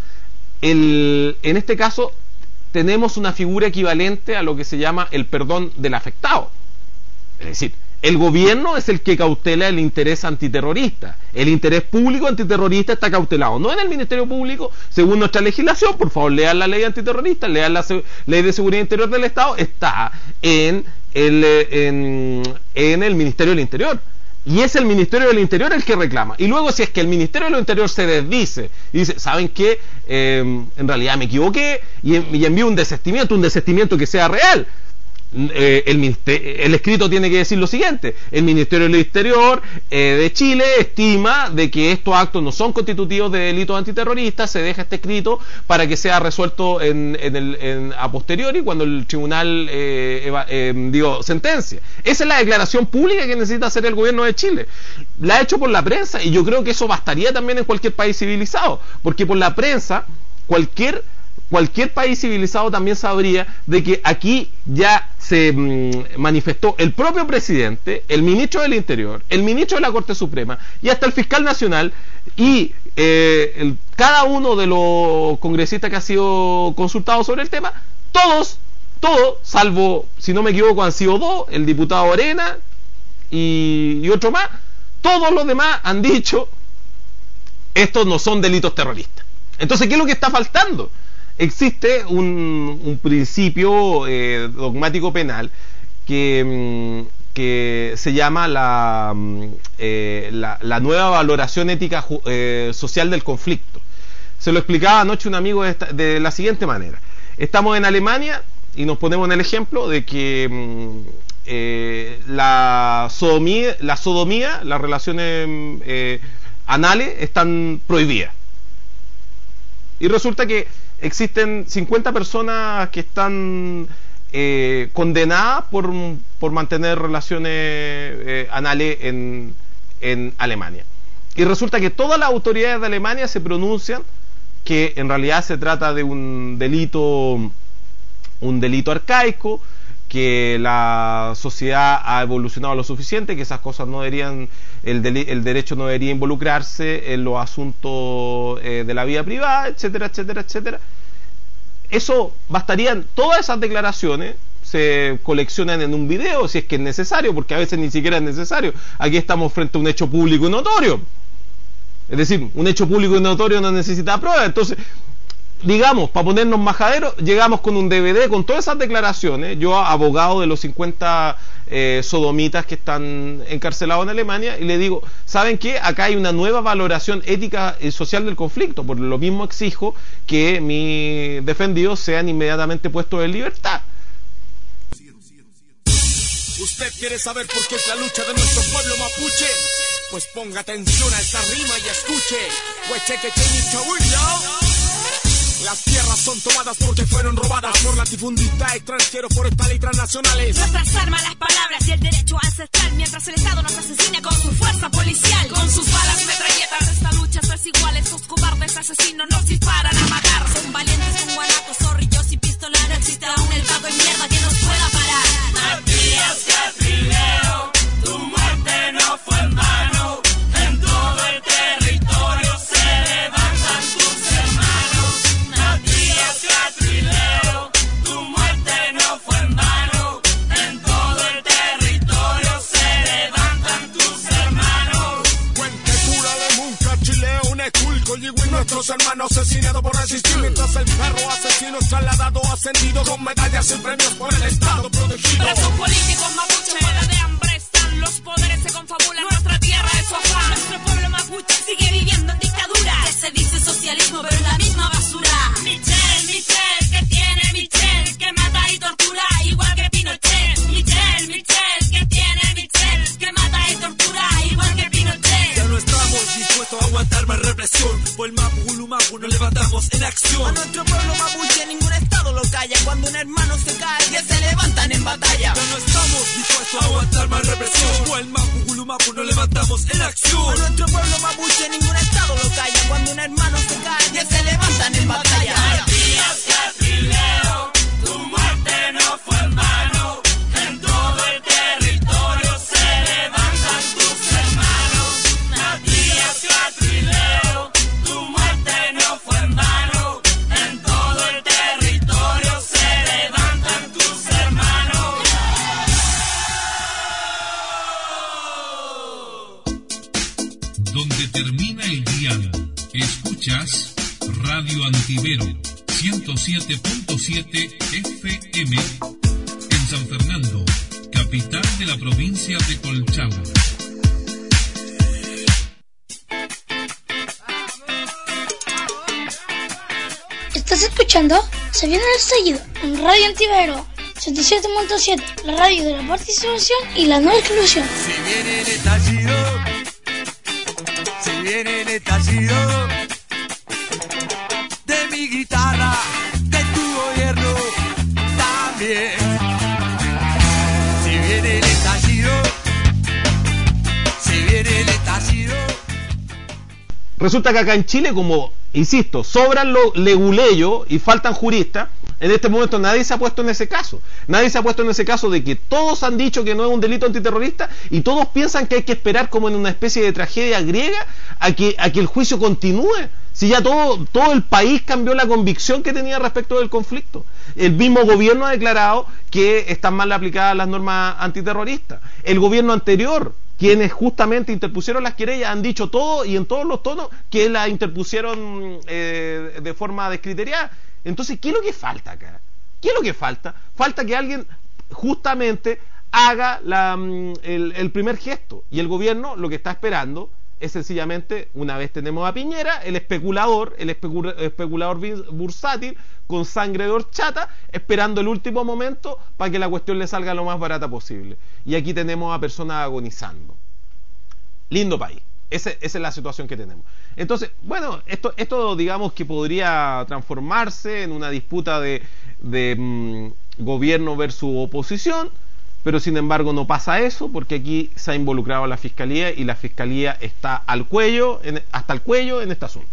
Speaker 6: el, en este caso tenemos una figura equivalente a lo que se llama el perdón del afectado. Es decir, el gobierno es el que cautela el interés antiterrorista. El interés público antiterrorista está cautelado, no en el Ministerio Público, según nuestra legislación. Por favor, lean la ley antiterrorista, lean la se- ley de seguridad interior del Estado. Está en el, en, en el Ministerio del Interior. Y es el Ministerio del Interior el que reclama. Y luego, si es que el Ministerio del Interior se desdice y dice, ¿saben qué? Eh, en realidad me equivoqué, y, y envío un desistimiento, un desistimiento que sea real. Eh, el, el escrito tiene que decir lo siguiente: el Ministerio del Interior eh, de Chile estima de que estos actos no son constitutivos de delitos antiterroristas. Se deja este escrito para que sea resuelto en, en el, en, a posteriori, cuando el tribunal eh, eva, eh, digo, sentencia. Esa es la declaración pública que necesita hacer el gobierno de Chile. La ha hecho por la prensa, y yo creo que eso bastaría también en cualquier país civilizado, porque por la prensa cualquier Cualquier país civilizado también sabría de que aquí ya se mmm, manifestó el propio presidente, el ministro del Interior, el ministro de la Corte Suprema y hasta el fiscal nacional, y eh, el, cada uno de los congresistas que ha sido consultado sobre el tema, todos, todos, salvo, si no me equivoco, han sido dos, el diputado Arena y, y otro más, todos los demás han dicho, estos no son delitos terroristas. Entonces, ¿qué es lo que está faltando? Existe un, un principio eh, dogmático penal que, que se llama la, eh, la, la nueva valoración ética eh, social del conflicto. Se lo explicaba anoche un amigo de, esta, de la siguiente manera. Estamos en Alemania y nos ponemos en el ejemplo de que eh, la sodomía, la sodomía, las relaciones eh, anales están prohibidas. Y resulta que existen cincuenta personas que están eh, condenadas por, por mantener relaciones eh, anales en, en Alemania. Y resulta que todas las autoridades de Alemania se pronuncian que en realidad se trata de un delito, un delito arcaico, que la sociedad ha evolucionado lo suficiente, que esas cosas no deberían, el, de, el derecho no debería involucrarse en los asuntos eh, de la vida privada, etcétera, etcétera, etcétera. Eso bastarían, todas esas declaraciones se coleccionan en un video, si es que es necesario, porque a veces ni siquiera es necesario. Aquí estamos frente a un hecho público y notorio. Es decir, un hecho público y notorio no necesita prueba. Entonces, digamos, para ponernos majaderos, llegamos con un D V D con todas esas declaraciones. Yo, abogado de los cincuenta eh, sodomitas que están encarcelados en Alemania, y le digo, ¿saben qué? Acá hay una nueva valoración ética y social del conflicto. Por lo mismo exijo que mis defendidos sean inmediatamente puestos en libertad.
Speaker 1: ¿Usted quiere saber por qué es la lucha de nuestro pueblo mapuche? Pues ponga atención a esta rima y escuche.
Speaker 16: Las tierras son tomadas porque fueron robadas por latifundistas extranjeros, forestales y transnacionales.
Speaker 17: Nuestras armas, las palabras y el derecho ancestral, mientras el Estado nos asesina con su fuerza policial, con sus balas y metralletas. Esta lucha es desigual, estos cobardes asesinos nos disparan a matar. Son valientes con guanacos, zorrillos y pistolas. No existe aún el pago en mierda que nos pueda parar.
Speaker 18: Matías Catrileo, tu muerte no fue en vano. En todo el territorio se levantan tus hermanos. Matías Catrileo, tu muerte no fue en vano. En todo el territorio se levantan tus hermanos.
Speaker 16: Cuentecura de Munca, Chileo, Neculco, Yigüí, nuestros hermanos asesinados por resistir. Mientras el perro asesino es trasladado, ascendido con medallas y premios por el Estado protegido.
Speaker 17: Presos políticos mapuche, muera de hambre están. Los poderes se confabulan, nuestra tierra es su afán. Nuestro pueblo mapuche sigue viviendo en dictadura. Que se dice socialismo, pero es la misma basura.
Speaker 18: Michelle, Michelle, ¿qué tiene Michelle? Que mata y tortura igual que Pinochet. Michelle, Michelle, ¿qué tiene Michelle? Que mata y tortura igual que Pinochet.
Speaker 1: Ya no estamos dispuestos a aguantar más represión. Por el Mapu Gulumapu nos levantamos en acción.
Speaker 19: A nuestro pueblo mapuche ningún estado lo calla. Cuando un hermano se cae, que se levantan en batalla.
Speaker 1: Ya no estamos dispuestos a aguantar más represión. Por el Mapu Gulumapu nos levantamos en acción.
Speaker 19: A nuestro pueblo mapuche ningún estado lo calla. Cuando un hermano se cae, que se levantan en batalla.
Speaker 18: Matías Catrileo, tu muerte no fue en vano. En todo el territorio se levantan tus hermanos. Matías Catrileo, tu muerte no fue en vano. En todo el territorio se levantan tus hermanos.
Speaker 2: Donde termina el diálogo, escuchas Radio Antivero ciento siete punto siete F M en San Fernando, capital de la provincia de Colchagua.
Speaker 12: ¿Estás escuchando? Se viene el estallido en Radio Antivero ciento siete punto siete, la radio de la participación y la no exclusión.
Speaker 4: Se viene el estallido, se viene el estallido de mi guitarra, de tu gobierno también. Se viene el estallido, se viene el estallido.
Speaker 6: Resulta que acá en Chile, como insisto, sobran los leguleyos y faltan juristas. En este momento nadie se ha puesto en ese caso. Nadie se ha puesto en ese caso de que todos han dicho que no es un delito antiterrorista y todos piensan que hay que esperar como en una especie de tragedia griega a que, a que el juicio continúe. Si ya todo, todo el país cambió la convicción que tenía respecto del conflicto. El mismo gobierno ha declarado que están mal aplicadas las normas antiterroristas. El gobierno anterior, quienes justamente interpusieron las querellas, han dicho todo y en todos los tonos que las interpusieron eh, de forma descriteriada. Entonces, ¿qué es lo que falta acá? ¿Qué es lo que falta? Falta que alguien justamente haga la, el, el primer gesto. Y el gobierno lo que está esperando es sencillamente, una vez tenemos a Piñera, el especulador, el especul- especulador bursátil con sangre de horchata, esperando el último momento para que la cuestión le salga lo más barata posible. Y aquí tenemos a personas agonizando. Lindo país. Ese, esa es la situación que tenemos. Entonces, bueno, esto, esto digamos que podría transformarse en una disputa de, de mmm, gobierno versus oposición, pero sin embargo no pasa eso, porque aquí se ha involucrado la Fiscalía y la Fiscalía está al cuello, en, hasta el cuello en este asunto.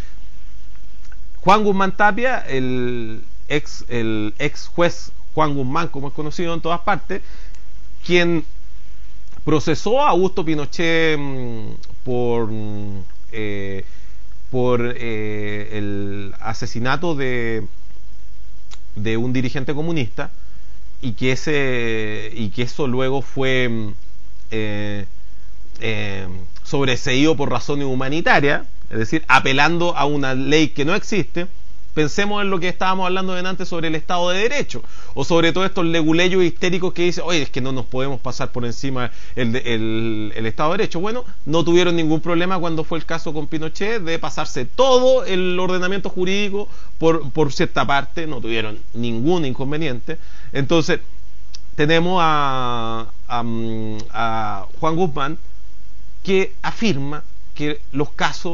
Speaker 6: Juan Guzmán Tapia, el ex, el ex juez Juan Guzmán, como es conocido en todas partes, quien procesó a Augusto Pinochet mmm, por eh, por eh, el asesinato de de un dirigente comunista y que ese y que eso luego fue eh, eh, sobreseído por razones humanitarias, es decir, apelando a una ley que no existe. Pensemos en lo que estábamos hablando antes sobre el Estado de Derecho, o sobre todos estos leguleyos histéricos que dicen, oye, es que no nos podemos pasar por encima el, el, el Estado de Derecho. Bueno, no tuvieron ningún problema cuando fue el caso con Pinochet de pasarse todo el ordenamiento jurídico por, por cierta parte, no tuvieron ningún inconveniente. Entonces, tenemos a, a, a Juan Guzmán que afirma que los casos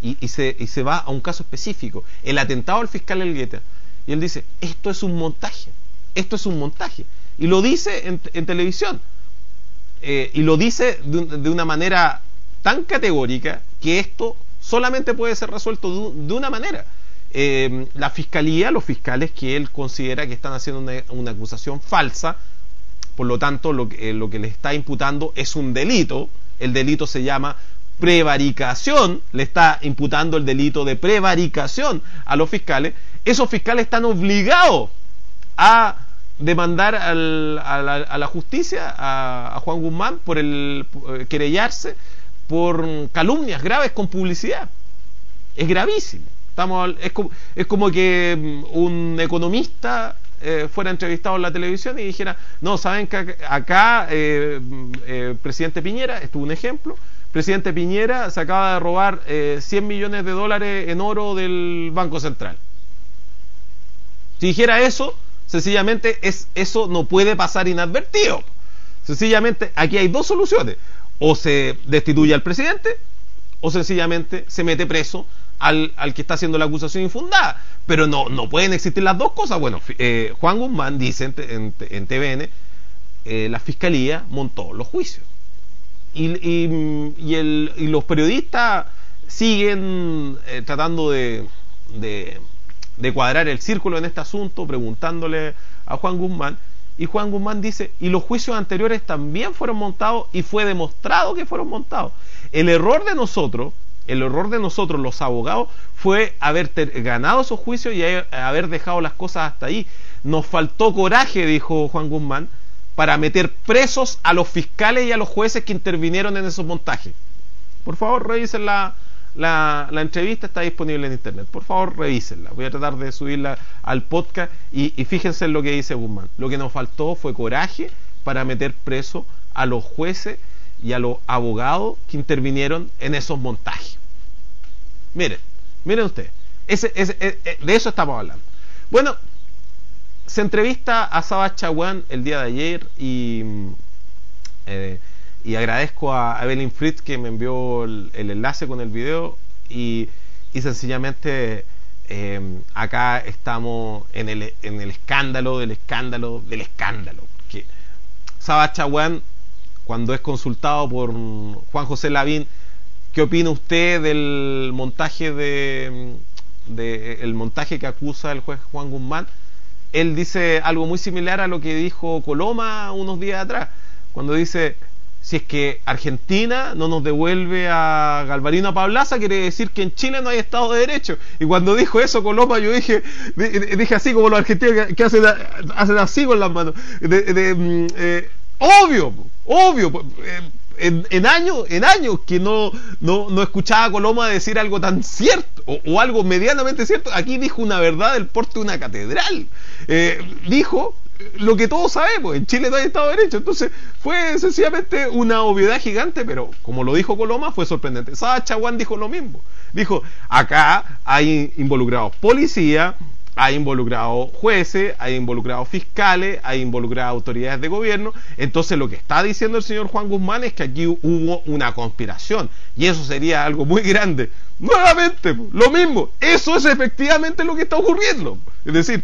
Speaker 6: y, y, se, y se va a un caso específico, el atentado al fiscal Elgueta, y él dice, esto es un montaje, esto es un montaje, y lo dice en, en televisión, eh, y lo dice de, de una manera tan categórica que esto solamente puede ser resuelto de, de una manera. Eh, la fiscalía, los fiscales que él considera que están haciendo una, una acusación falsa, por lo tanto lo, eh, lo que le está imputando es un delito, el delito se llama prevaricación, le está imputando el delito de prevaricación a los fiscales. Esos fiscales están obligados a demandar al, a, la, a la justicia, a, a Juan Guzmán, por el por querellarse por calumnias graves con publicidad. Es gravísimo. Estamos, es, como, es como que un economista eh, fuera entrevistado en la televisión y dijera, no, saben que acá eh, eh, presidente Piñera, esto es un ejemplo, presidente Piñera se acaba de robar eh, cien millones de dólares en oro del Banco Central. Si dijera eso, sencillamente es, eso no puede pasar inadvertido. Sencillamente aquí hay dos soluciones: o se destituye al presidente o sencillamente se mete preso al, al que está haciendo la acusación infundada. Pero no, no pueden existir las dos cosas. Bueno, eh, Juan Guzmán dice en, en, en T V N, eh, la fiscalía montó los juicios y, y, y, el, y los periodistas siguen eh, tratando de, de de cuadrar el círculo en este asunto, preguntándole a Juan Guzmán, y Juan Guzmán dice, y los juicios anteriores también fueron montados y fue demostrado que fueron montados. El error de nosotros, el error de nosotros los abogados fue haber ganado esos juicios y haber dejado las cosas hasta ahí. Nos faltó coraje, dijo Juan Guzmán, para meter presos a los fiscales y a los jueces que intervinieron en esos montajes. Por favor, revisen la La, la entrevista, está disponible en internet, por favor revísenla, voy a tratar de subirla al podcast y, y fíjense en lo que dice Guzmán. Lo que nos faltó fue coraje para meter preso a los jueces y a los abogados que intervinieron en esos montajes. Miren, miren ustedes, ese, ese, ese, de eso estamos hablando. Bueno, se entrevista a Saba Chaguán el día de ayer y eh, y agradezco a Evelyn Fritz que me envió el, el enlace con el video y, y sencillamente eh, acá estamos en el, en el escándalo del escándalo del escándalo, porque Saba Chaguán, cuando es consultado por Juan José Lavín, ¿qué opina usted del montaje de, de el montaje que acusa el juez Juan Guzmán? Él dice algo muy similar a lo que dijo Coloma unos días atrás, cuando dice, si es que Argentina no nos devuelve a Galvarino Pablaza, quiere decir que en Chile no hay Estado de Derecho. Y cuando dijo eso Coloma, yo dije dije así como los argentinos que hacen, hacen así con las manos. De, de, eh, obvio, obvio. Eh, en, en años en años que no, no, no escuchaba a Coloma decir algo tan cierto, o, o algo medianamente cierto. Aquí dijo una verdad del porte de una catedral. Eh, dijo lo que todos sabemos, en Chile no hay Estado de Derecho. Entonces fue sencillamente una obviedad gigante, pero como lo dijo Coloma, fue sorprendente. Saba Chaguán dijo lo mismo, dijo, acá hay involucrados policía, hay involucrados jueces, hay involucrados fiscales, hay involucradas autoridades de gobierno. Entonces lo que está diciendo el señor Juan Guzmán es que aquí hubo una conspiración, y eso sería algo muy grande. Nuevamente, lo mismo, eso es efectivamente lo que está ocurriendo. Es decir,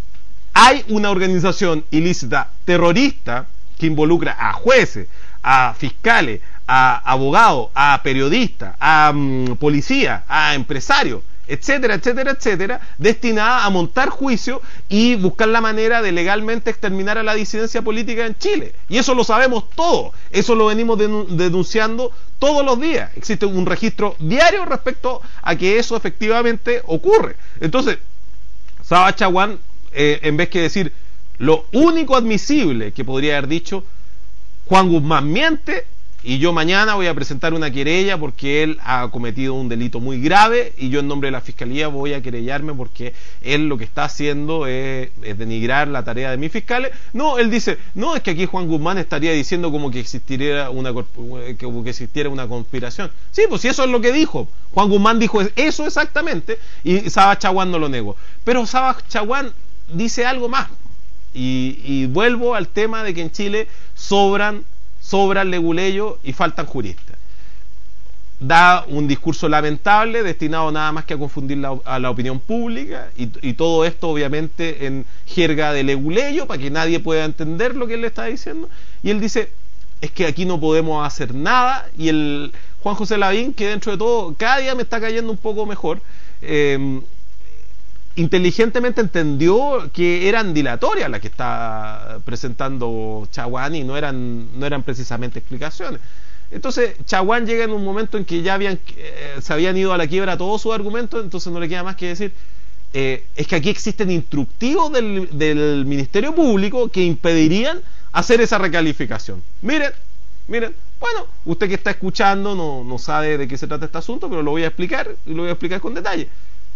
Speaker 6: hay una organización ilícita terrorista que involucra a jueces, a fiscales, a abogados, a periodistas, a um, policías, a empresarios, etcétera, etcétera, etcétera, destinada a montar juicios y buscar la manera de legalmente exterminar a la disidencia política en Chile. Y eso lo sabemos todos, eso lo venimos denunciando todos los días. Existe un registro diario respecto a que eso efectivamente ocurre. Entonces, Saba Chaguán, Eh, en vez que decir lo único admisible que podría haber dicho, Juan Guzmán miente y yo mañana voy a presentar una querella porque él ha cometido un delito muy grave y yo en nombre de la fiscalía voy a querellarme porque él lo que está haciendo es, es denigrar la tarea de mis fiscales. No, él dice, no, es que aquí Juan Guzmán estaría diciendo como que existiera una, como que existiera una conspiración. Sí, pues si eso es lo que dijo. Juan Guzmán dijo eso exactamente y Saba Chaguán no lo negó. Pero Saba Chaguán dice algo más y, y vuelvo al tema de que en Chile sobran sobran leguleyos y faltan juristas. da un discurso lamentable destinado nada más que a confundir la, a la opinión pública y, y todo esto obviamente en jerga de leguleyo para que nadie pueda entender lo que él le está diciendo. Y él dice, es que aquí no podemos hacer nada. Y el Juan José Lavín, que dentro de todo cada día me está cayendo un poco mejor, eh, inteligentemente entendió que eran dilatorias las que está presentando Chaguán y no eran, no eran precisamente explicaciones. Entonces Chaguán llega en un momento en que ya habían, eh, se habían ido a la quiebra todos sus argumentos, entonces no le queda más que decir, eh, es que aquí existen instructivos del, del Ministerio Público que impedirían hacer esa recalificación. Miren, miren, bueno, usted que está escuchando no, no sabe de qué se trata este asunto, pero lo voy a explicar y lo voy a explicar con detalle.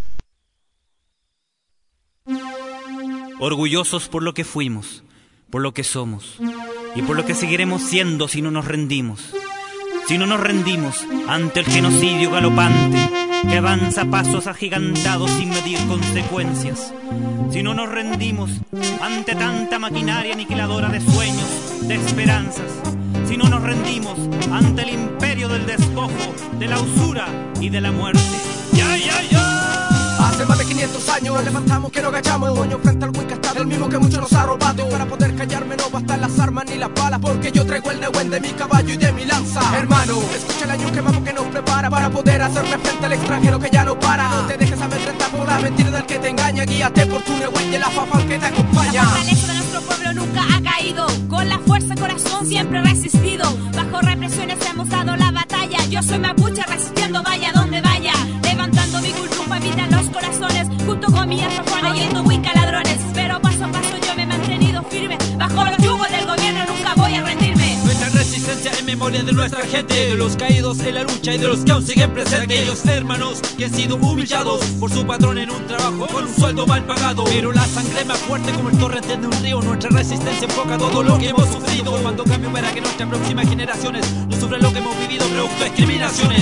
Speaker 20: Orgullosos por lo que fuimos, por lo que somos y por lo que seguiremos siendo si no nos rendimos. Si no nos rendimos ante el genocidio galopante que avanza a pasos agigantados sin medir consecuencias. Si no nos rendimos ante tanta maquinaria aniquiladora de sueños, de esperanzas. Si no nos rendimos ante el imperio del despojo, de la usura y de la muerte. ¡Ya, ya, ya!
Speaker 19: Hace más de quinientos años nos levantamos que no agachamos. El dueño frente al Wicca está el mismo que muchos nos ha robado. Y para poder callarme no bastan las armas ni las balas, porque yo traigo el Nehuen de mi caballo y de mi lanza. Hermano, escucha el año que vamos que nos prepara para poder hacerle frente al extranjero que ya no para. No te dejes amedrentar por la mentira del que te engaña. Guíate por tu Nehuen y la fafa que te acompaña.
Speaker 17: La fortaleza de nuestro pueblo nunca ha caído. Con la fuerza corazón siempre resistido. Bajo represiones hemos dado la batalla. Yo soy mapuche resistiendo vaya donde vaya. Levantando mi cultura para evitar los corazones, junto con mi afrojuana yendo Wicca ladrones. Pero paso a paso yo me he mantenido firme. Bajo los yugos del gobierno nunca voy a rendirme.
Speaker 8: Nuestra resistencia en memoria de nuestra gente, de los caídos en la lucha y de los que aún siguen presentes. De aquellos hermanos que han sido humillados por su patrón en un trabajo con un sueldo mal pagado. Pero la sangre más fuerte como el torrente de un río. Nuestra resistencia enfoca todo lo que hemos sufrido. Cuando cambio para que nuestras próximas generaciones no sufran lo que hemos vivido producto de discriminaciones.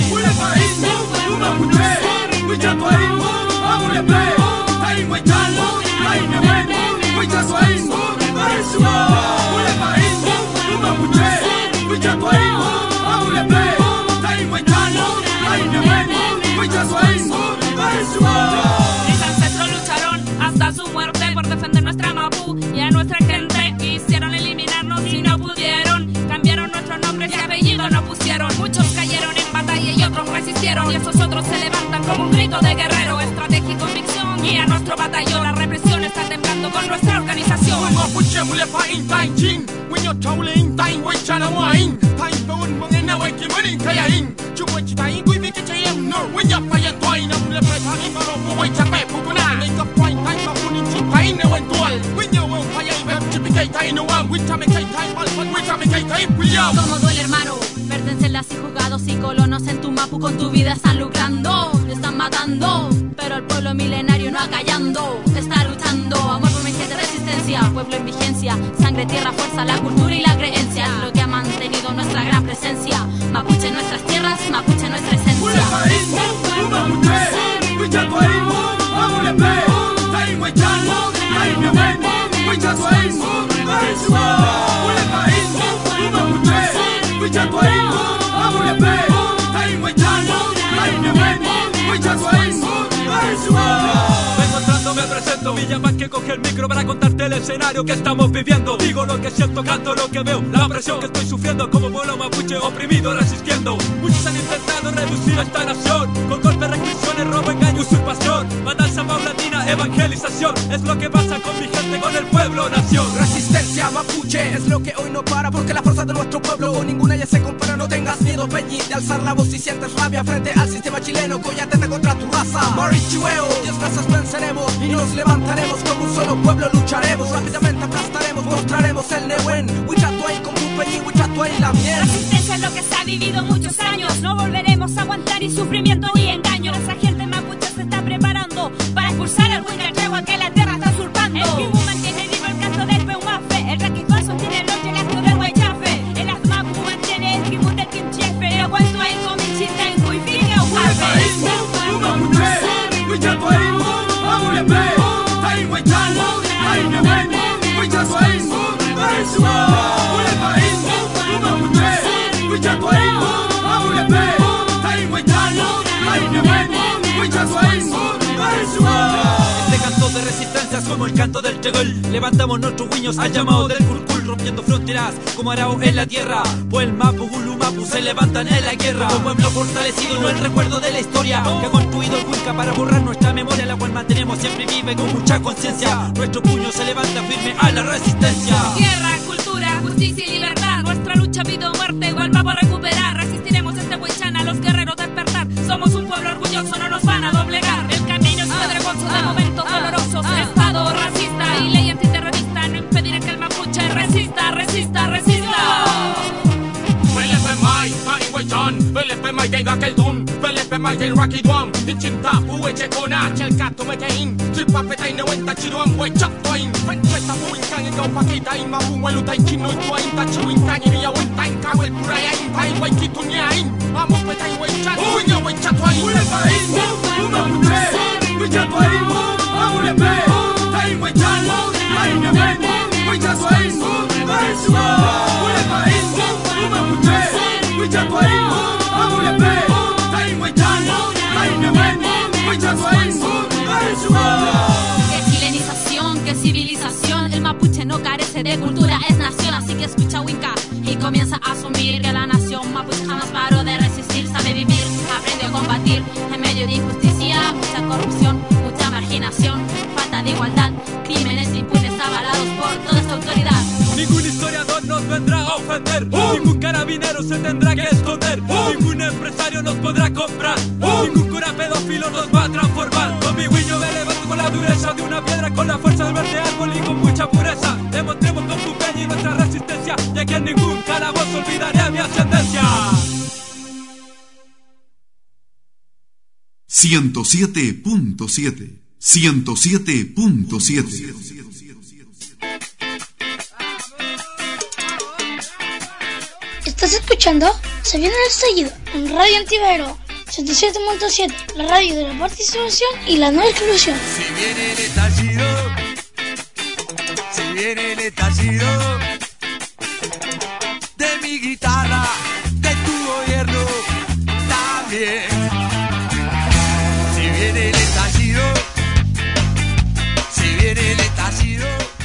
Speaker 17: Mis ancestros lucharon hasta su muerte por defender nuestra Mapu y a nuestra gente. Quisieron eliminarnos y no pudieron. Cambiaron nuestros nombres y apellidos nos pusieron. Muchos cayeron en batalla y otros resistieron. Y esos otros se levantan como un grito de guerrero. Estrategia y convicción guía nuestro batallón. La represión está temblando con nuestra organización.
Speaker 21: Como duele, hermano, pertenecen las y juzgados y colonos en tu mapu con tu vida están lucrando, te están matando, pero el pueblo milenario no acallando, está luchando, amor por mente de resistencia, pueblo en vigencia, sangre, tierra, fuerza, la cultura y la creencia, es lo que ha mantenido nuestra gran presencia, mapuche en nuestras tierras, mapuche en nuestra esencia.
Speaker 8: Vengo entrando, me presento, Villa más que coge el micro para contarte el escenario que estamos viviendo. Digo lo que siento, canto lo que veo, la presión que estoy sufriendo como pueblo mapuche oprimido, resistiendo. Muchos han intentado reducir a esta nación con golpes, restricciones, robo, engaño, usurpación, matanza paulatina, evangelización. Es lo que pasa con mi gente, con el pueblo, nación.
Speaker 19: Resistencia mapuche es lo que hoy no para, porque la fuerza de nuestro pueblo con ninguna ya se compara. No tengas miedo, Peñi, de alzar la voz si sientes rabia frente al sistema chileno que hoy atenta contra tu raza. Marichihueo, diez veces venceremos y nos levantaremos como un solo pueblo, lucharemos, rápidamente aplastaremos, mostraremos el Nehuen. Huichatuay con tu Peñi, Huichatuay la miel.
Speaker 17: Resistencia es lo que se ha vivido muchos años, no volveremos a aguantar y sufrimiento y engaño. Nuestra gente mapuche se está preparando para expulsar al Wicca Tregua que la tierra está usurpando. El Kibu mantiene vivo el canto del Peumafe, el Raquicón sostiene el ocho del Huaychafe, el Azmapu mantiene el Kibu del Quinchefe, el Guantuay con el Chitengu y Figue Ujafe.
Speaker 16: We're
Speaker 8: como el canto del tegol. Levantamos nuestros guiños al llamado del curcul, rompiendo fronteras como arao en la tierra. Pues el mapu, gulu, mapu se levantan en la guerra. Un pueblo fortalecido, no el recuerdo de la historia que ha construido el Cuenca para borrar nuestra memoria, la cual mantenemos siempre viva y con mucha conciencia. Nuestro puño se levanta firme a la resistencia.
Speaker 17: Tierra, cultura, justicia y libertad. Nuestra lucha, vida o muerte, igual vamos a recuperar. Resistiremos este huichana, los guerreros despertar. Somos un pueblo orgulloso, no nos van a doblegar. El camino es pedregoso de momentos dolorosos. Estado racista y ley antiterrorista no impedirá que el mapuche resista, resista, resista.
Speaker 16: Mai, Mai Waitan, Felipe Mai Gay Gakeldun, Felipe Mai Gay Rakiduam, Dichinta, Ueche Kona, Chelcato Mekein, Chipapeta y Newenta Chiruam, Wechatoin, Fentueta Puinkan y Gaupakita y Mahueluta y Chino y Tuain, Tachiwinkan y Villahuenta en Kawel Purayain, Tai Waikituñain, Amupeta y Weichat, Uña Wechatoin, Ulepain, Umapuche, Wechatoin, Amulepe, Tai Weichan, Tai Neven, Wechatoin, Uresua, Ulepain, Umapuche.
Speaker 21: Que chilenización, que civilización. El mapuche no carece de cultura, es nación. Así que escucha Winca y comienza a asumir que la nación mapuche jamás paró de resistir. Sabe vivir, aprendió a combatir en medio de injusticia, mucha corrupción, mucha marginación, falta de igualdad, crímenes impunes avalados por toda esta autoridad.
Speaker 8: Ningún historiador nos vendrá a ofender, oh. Ningún carabinero se tendrá que esconder, oh. Ningún empresario nos podrá comprar, oh. Ningún cura pedófilo nos va a transformar. Con mi guiño me levanto con la dureza de una piedra, con la fuerza del verde árbol y con mucha pureza. Demostremos con tu peña y nuestra resistencia, ya que en ningún calabozo olvidaré mi ascendencia.
Speaker 3: ciento siete punto siete ciento siete punto siete
Speaker 12: Estás escuchando Se viene el estallido en Radio Antivero ciento siete punto siete, la radio de la participación y la no exclusión.
Speaker 4: Si viene el estallido, si viene el estallido de mi guitarra, de tu gobierno también. Si viene el estallido, si viene el estallido.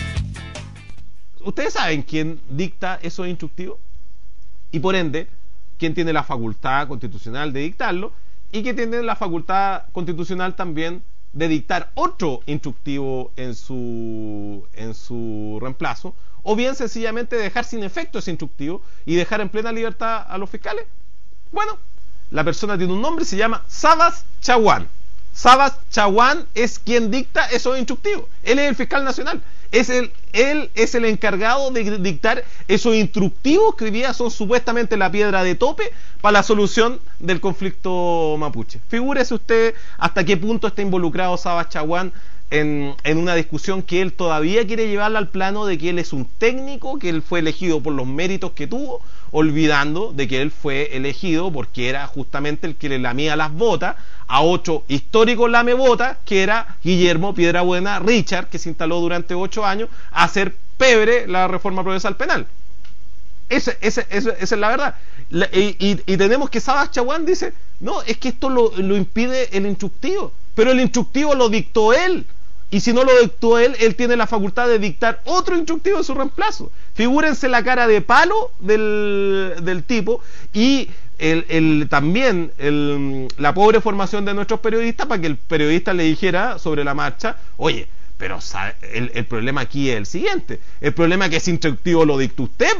Speaker 6: ¿Ustedes saben quién dicta esos instructivos? Y por ende, quién tiene la facultad constitucional de dictarlo y quién tiene la facultad constitucional también de dictar otro instructivo en su, en su reemplazo, o bien sencillamente dejar sin efecto ese instructivo y dejar en plena libertad a los fiscales. Bueno, la persona tiene un nombre y se llama Sabas Chaguán. Sabas Chaguán es quien dicta esos instructivos. Él es el fiscal nacional. Es el, él es el encargado de dictar esos instructivos que hoy día son supuestamente la piedra de tope para la solución del conflicto mapuche. Figúrese usted hasta qué punto está involucrado Sabas Chaguán en, en una discusión que él todavía quiere llevarla al plano de que él es un técnico, que él fue elegido por los méritos que tuvo, olvidando de que él fue elegido porque era justamente el que le lamía las botas a otro histórico lamebotas, que era Guillermo Piedrabuena Richard, que se instaló durante ocho años a hacer pebre la reforma procesal penal. Ese, ese, ese, esa es la verdad. La, y, y, y tenemos que Sabas Chaguán dice, no, es que esto lo, lo impide el instructivo, pero el instructivo lo dictó él. Y si no lo dictó él, él tiene la facultad de dictar otro instructivo en su reemplazo. Figúrense la cara de palo del, del tipo y el, el, también el, la pobre formación de nuestros periodistas para que el periodista le dijera sobre la marcha, oye, pero ¿sabe? El, el problema aquí es el siguiente. El problema es que ese instructivo lo dictó usted.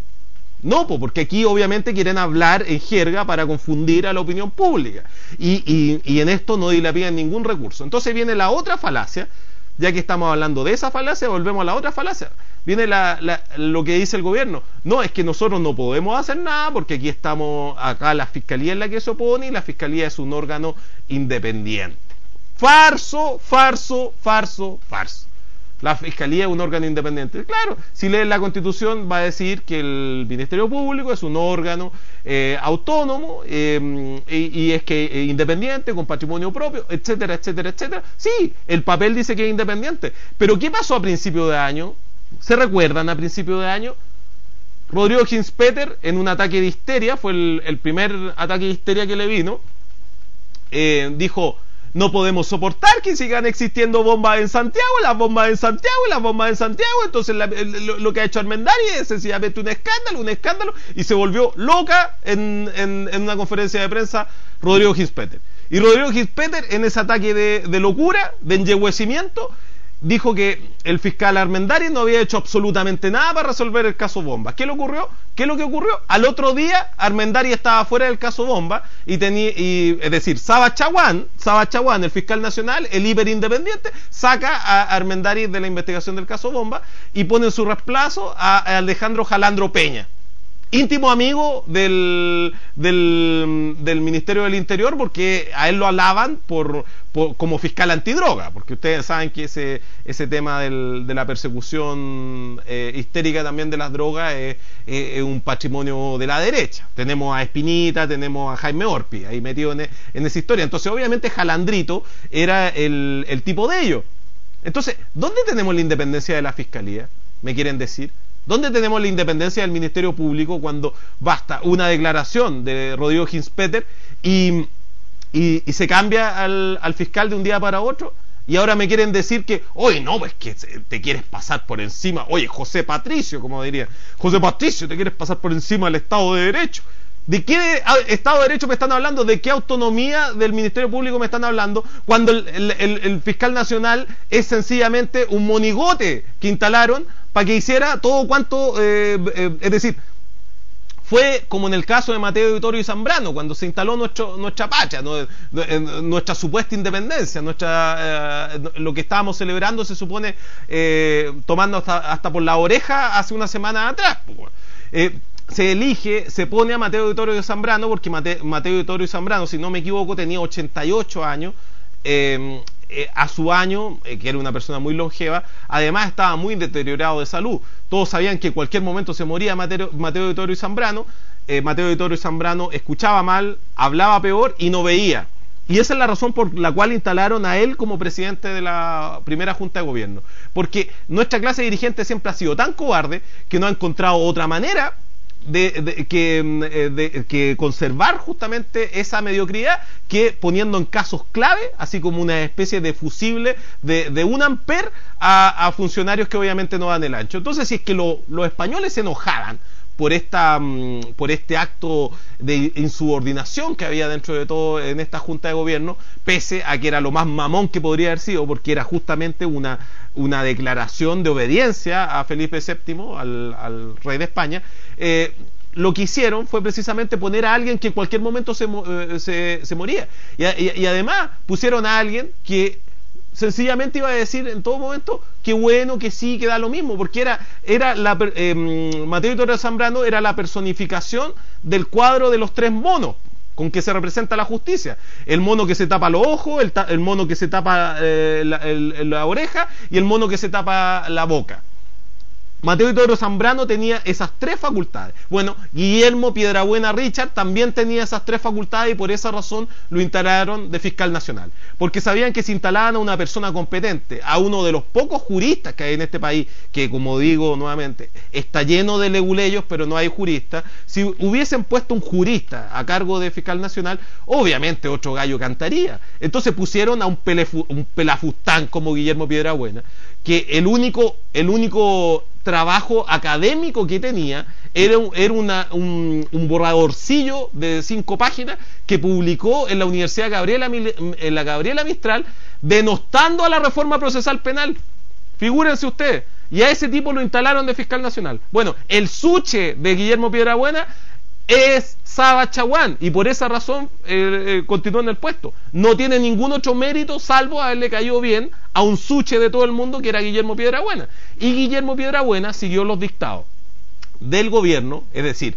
Speaker 6: No, porque aquí obviamente quieren hablar en jerga para confundir a la opinión pública y, y, y en esto no dilapidan ningún recurso. Entonces viene la otra falacia, ya que estamos hablando de esa falacia, volvemos a la otra falacia. Viene la, la, lo que dice el gobierno, no, es que nosotros no podemos hacer nada porque aquí estamos, acá la fiscalía es la que se opone y la fiscalía es un órgano independiente. Farso, farso, farso, farso. La fiscalía es un órgano independiente. Claro, si leen la Constitución va a decir que el Ministerio Público es un órgano eh, autónomo eh, y, y es que eh, independiente, con patrimonio propio, etcétera, etcétera, etcétera. Sí, el papel dice que es independiente. Pero ¿qué pasó a principio de año? ¿Se recuerdan a principio de año? Rodrigo Hinspeter, en un ataque de histeria, fue el, el primer ataque de histeria que le vino, eh, dijo, no podemos soportar que sigan existiendo bombas en Santiago, las bombas en Santiago y las bombas en Santiago. Entonces la, lo, lo que ha hecho Armendáriz es sencillamente un escándalo, un escándalo, y se volvió loca en, en, en una conferencia de prensa Rodrigo Ginzpeter. Y Rodrigo Ginzpeter, en ese ataque de, de locura, de enyehuecimiento, dijo que el fiscal Armendáriz no había hecho absolutamente nada para resolver el caso Bomba. ¿Qué le ocurrió? ¿Qué es lo que ocurrió? Al otro día, Armendáriz estaba fuera del caso Bomba, y tenía, y, es decir, Saba Chaguán, Saba Chaguán, el fiscal nacional, el hiperindependiente, saca a Armendáriz de la investigación del caso Bomba y pone en su reemplazo a, a Alejandro Jalandro Peña, íntimo amigo del, del, del Ministerio del Interior, porque a él lo alaban por, por como fiscal antidroga, porque ustedes saben que ese, ese tema del, de la persecución eh, histérica también de las drogas es, es, es un patrimonio de la derecha. Tenemos a Espinita, tenemos a Jaime Orpi ahí metido en, en esa historia. Entonces obviamente Jalandrito era el, el tipo de ellos. Entonces, ¿dónde tenemos la independencia de la Fiscalía? ¿Me quieren decir? ¿Dónde tenemos la independencia del Ministerio Público cuando basta una declaración de Rodrigo Ginzpeter y, y, y se cambia al, al fiscal de un día para otro? Y ahora me quieren decir que, oye, no, pues que te quieres pasar por encima, oye, José Patricio, como dirían, José Patricio, te quieres pasar por encima del Estado de Derecho. ¿De qué Estado de Derecho me están hablando? ¿De qué autonomía del Ministerio Público me están hablando? Cuando el, el, el, el fiscal nacional es sencillamente un monigote que instalaron para que hiciera todo cuanto, eh, eh, es decir, fue como en el caso de Mateo Vittorio y Zambrano, cuando se instaló nuestro, nuestra patria, ¿no? nuestra supuesta independencia, nuestra eh, lo que estábamos celebrando se supone eh, tomando hasta, hasta por la oreja hace una semana atrás. Eh, se elige, se pone a Mateo Vittorio y Zambrano, porque Mate, Mateo Vittorio y Zambrano, si no me equivoco, tenía ochenta y ocho años, eh, eh, a su año, eh, que era una persona muy longeva, además estaba muy deteriorado de salud. Todos sabían que en cualquier momento se moría Mateo, Mateo Vittorio y Zambrano. eh, Mateo Vittorio y Zambrano escuchaba mal, hablaba peor y no veía. Y esa es la razón por la cual instalaron a él como presidente de la primera Junta de Gobierno, porque nuestra clase dirigente siempre ha sido tan cobarde que no ha encontrado otra manera De, de, que, de, que conservar justamente esa mediocridad, que poniendo en casos clave, así como una especie de fusible de, de un amper a, a funcionarios que obviamente no dan el ancho. Entonces, si es que lo, los españoles se enojaban por esta por este acto de insubordinación que había dentro de todo en esta Junta de Gobierno, pese a que era lo más mamón que podría haber sido, porque era justamente una una declaración de obediencia a Felipe séptimo, al, al rey de España, eh, lo que hicieron fue precisamente poner a alguien que en cualquier momento se, eh, se, se moría, y, y, y además pusieron a alguien que sencillamente iba a decir en todo momento que bueno, que sí, que da lo mismo, porque era, era la, eh, Mateo Vittorio Zambrano era la personificación del cuadro de los tres monos con que se representa la justicia: el mono que se tapa los ojos, el, ta el mono que se tapa eh, la, el, la oreja y el mono que se tapa la boca. Mateo Vittorio Zambrano tenía esas tres facultades. Bueno, Guillermo Piedrabuena Richard también tenía esas tres facultades, y por esa razón lo instalaron de fiscal nacional, porque sabían que si instalaban a una persona competente, a uno de los pocos juristas que hay en este país, que como digo nuevamente, está lleno de leguleyos pero no hay juristas, si hubiesen puesto un jurista a cargo de fiscal nacional, obviamente otro gallo cantaría. Entonces pusieron a un, pelefu un pelafustán como Guillermo Piedrabuena, que el único, el único trabajo académico que tenía era, un, era una, un, un borradorcillo de cinco páginas que publicó en la Universidad Gabriela, en la Gabriela Mistral, denostando a la reforma procesal penal. Figúrense ustedes. Y a ese tipo lo instalaron de fiscal nacional. Bueno, el suche de Guillermo Piedrabuena es Saba Chaguán, y por esa razón eh, eh, continuó en el puesto. No tiene ningún otro mérito salvo haberle caído bien a un suche de todo el mundo, que era Guillermo Piedrabuena. Y Guillermo Piedrabuena siguió los dictados del gobierno, es decir,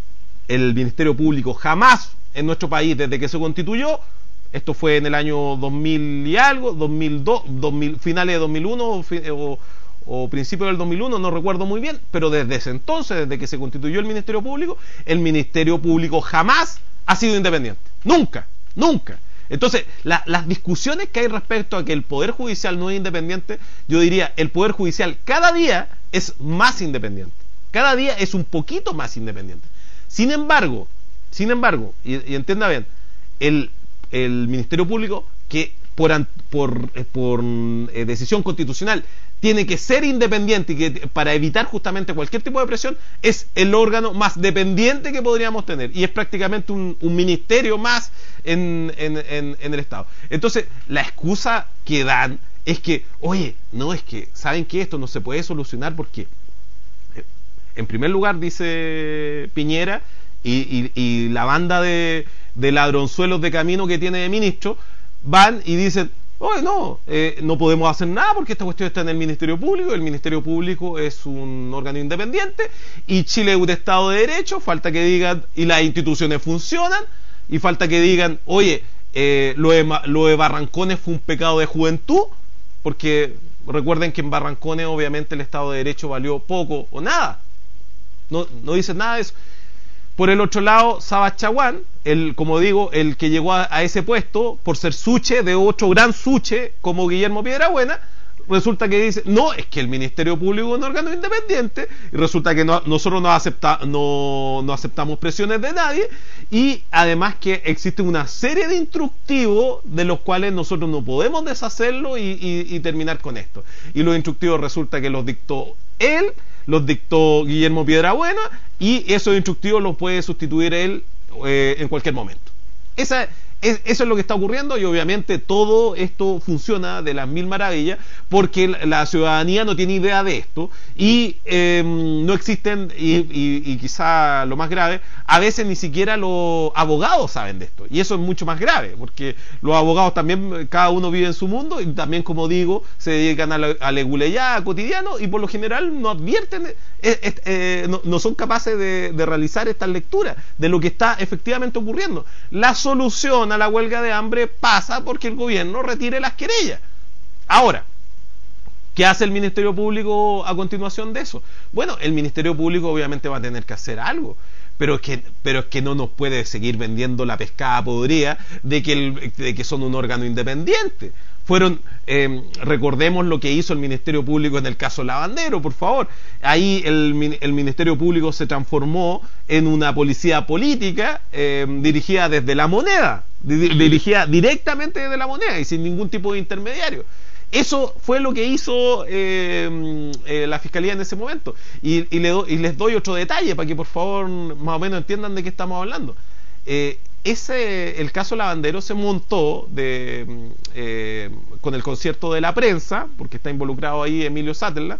Speaker 6: el Ministerio Público jamás en nuestro país, desde que se constituyó, esto fue en el año dos mil y algo, dos mil dos, dos mil, finales de dos mil uno o, o o principios del dos mil uno, no recuerdo muy bien, pero desde ese entonces, desde que se constituyó el Ministerio Público, el Ministerio Público jamás ha sido independiente. Nunca, nunca. Entonces, la, las discusiones que hay respecto a que el Poder Judicial no es independiente, yo diría, el Poder Judicial cada día es más independiente. Cada día es un poquito más independiente. Sin embargo, sin embargo, y, y entienda bien, el, el Ministerio Público, que por, por, por eh, decisión constitucional tiene que ser independiente y que para evitar justamente cualquier tipo de presión es el órgano más dependiente que podríamos tener y es prácticamente un, un ministerio más en, en, en, en el Estado. Entonces la excusa que dan es que, oye, no, es que saben que esto no se puede solucionar porque en primer lugar dice Piñera y, y, y la banda de, de ladronzuelos de camino que tiene de ministro van y dicen, oye, no, eh, no podemos hacer nada porque esta cuestión está en el Ministerio Público. El Ministerio Público es un órgano independiente y Chile es un Estado de Derecho. Falta que digan, y las instituciones funcionan, y falta que digan, oye, eh, lo, de, lo de Barrancones fue un pecado de juventud, porque recuerden que en Barrancones obviamente el Estado de Derecho valió poco o nada. No, no dicen nada de eso. Por el otro lado, Sabas Chaguán, el, como digo, el que llegó a, a ese puesto por ser suche de otro gran suche como Guillermo Piedrabuena, resulta que dice, no, es que el Ministerio Público es un órgano independiente, y resulta que no, nosotros no, acepta, no, no aceptamos presiones de nadie, y además que existe una serie de instructivos de los cuales nosotros no podemos deshacerlo y, y, y terminar con esto. Y los instructivos resulta que los dictó él, los dictó Guillermo Piedrabuena, y esos instructivos los puede sustituir él eh, en cualquier momento. Esa es, eso es lo que está ocurriendo, y obviamente todo esto funciona de las mil maravillas porque la ciudadanía no tiene idea de esto y eh, no existen, y, y, y quizá lo más grave, a veces ni siquiera los abogados saben de esto, y eso es mucho más grave porque los abogados también, cada uno vive en su mundo y también, como digo, se dedican a la, a leguleyá cotidiano y por lo general no advierten, eh, eh, eh, no, no son capaces de, de realizar estas lecturas de lo que está efectivamente ocurriendo. La solución a la huelga de hambre pasa porque el gobierno retire las querellas. Ahora, ¿qué hace el Ministerio Público a continuación de eso? Bueno, el Ministerio Público obviamente va a tener que hacer algo, pero es que, pero es que no nos puede seguir vendiendo la pescada podrida de que, el, de que son un órgano independiente. Fueron, eh, recordemos lo que hizo el Ministerio Público en el caso Lavandero, por favor. Ahí el, el Ministerio Público se transformó en una policía política eh, dirigida desde la moneda, di- dirigida directamente desde la moneda y sin ningún tipo de intermediario. Eso fue lo que hizo eh, eh, la Fiscalía en ese momento. Y, y, le do, y les doy otro detalle para que por favor más o menos entiendan de qué estamos hablando. Eh, ese, el caso Lavandero se montó de, eh, con el concierto de la prensa, porque está involucrado ahí Emilio Sattler,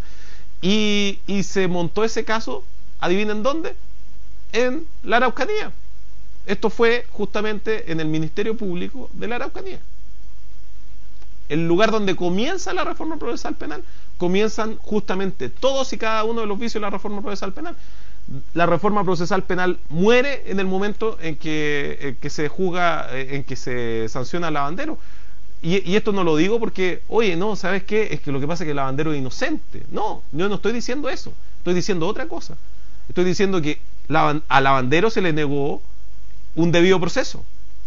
Speaker 6: y, y se montó ese caso, ¿adivinen dónde? En la Araucanía. Esto fue justamente en el Ministerio Público de la Araucanía. El lugar donde comienza la reforma procesal penal, comienzan justamente todos y cada uno de los vicios de la reforma procesal penal. La reforma procesal penal muere en el momento en que, en que se juzga, en que se sanciona al Lavandero. Y, y esto no lo digo porque, oye, no, ¿sabes qué? Es que lo que pasa es que el Lavandero es inocente. No, yo no estoy diciendo eso. Estoy diciendo otra cosa. Estoy diciendo que la, a Lavandero se le negó un debido proceso.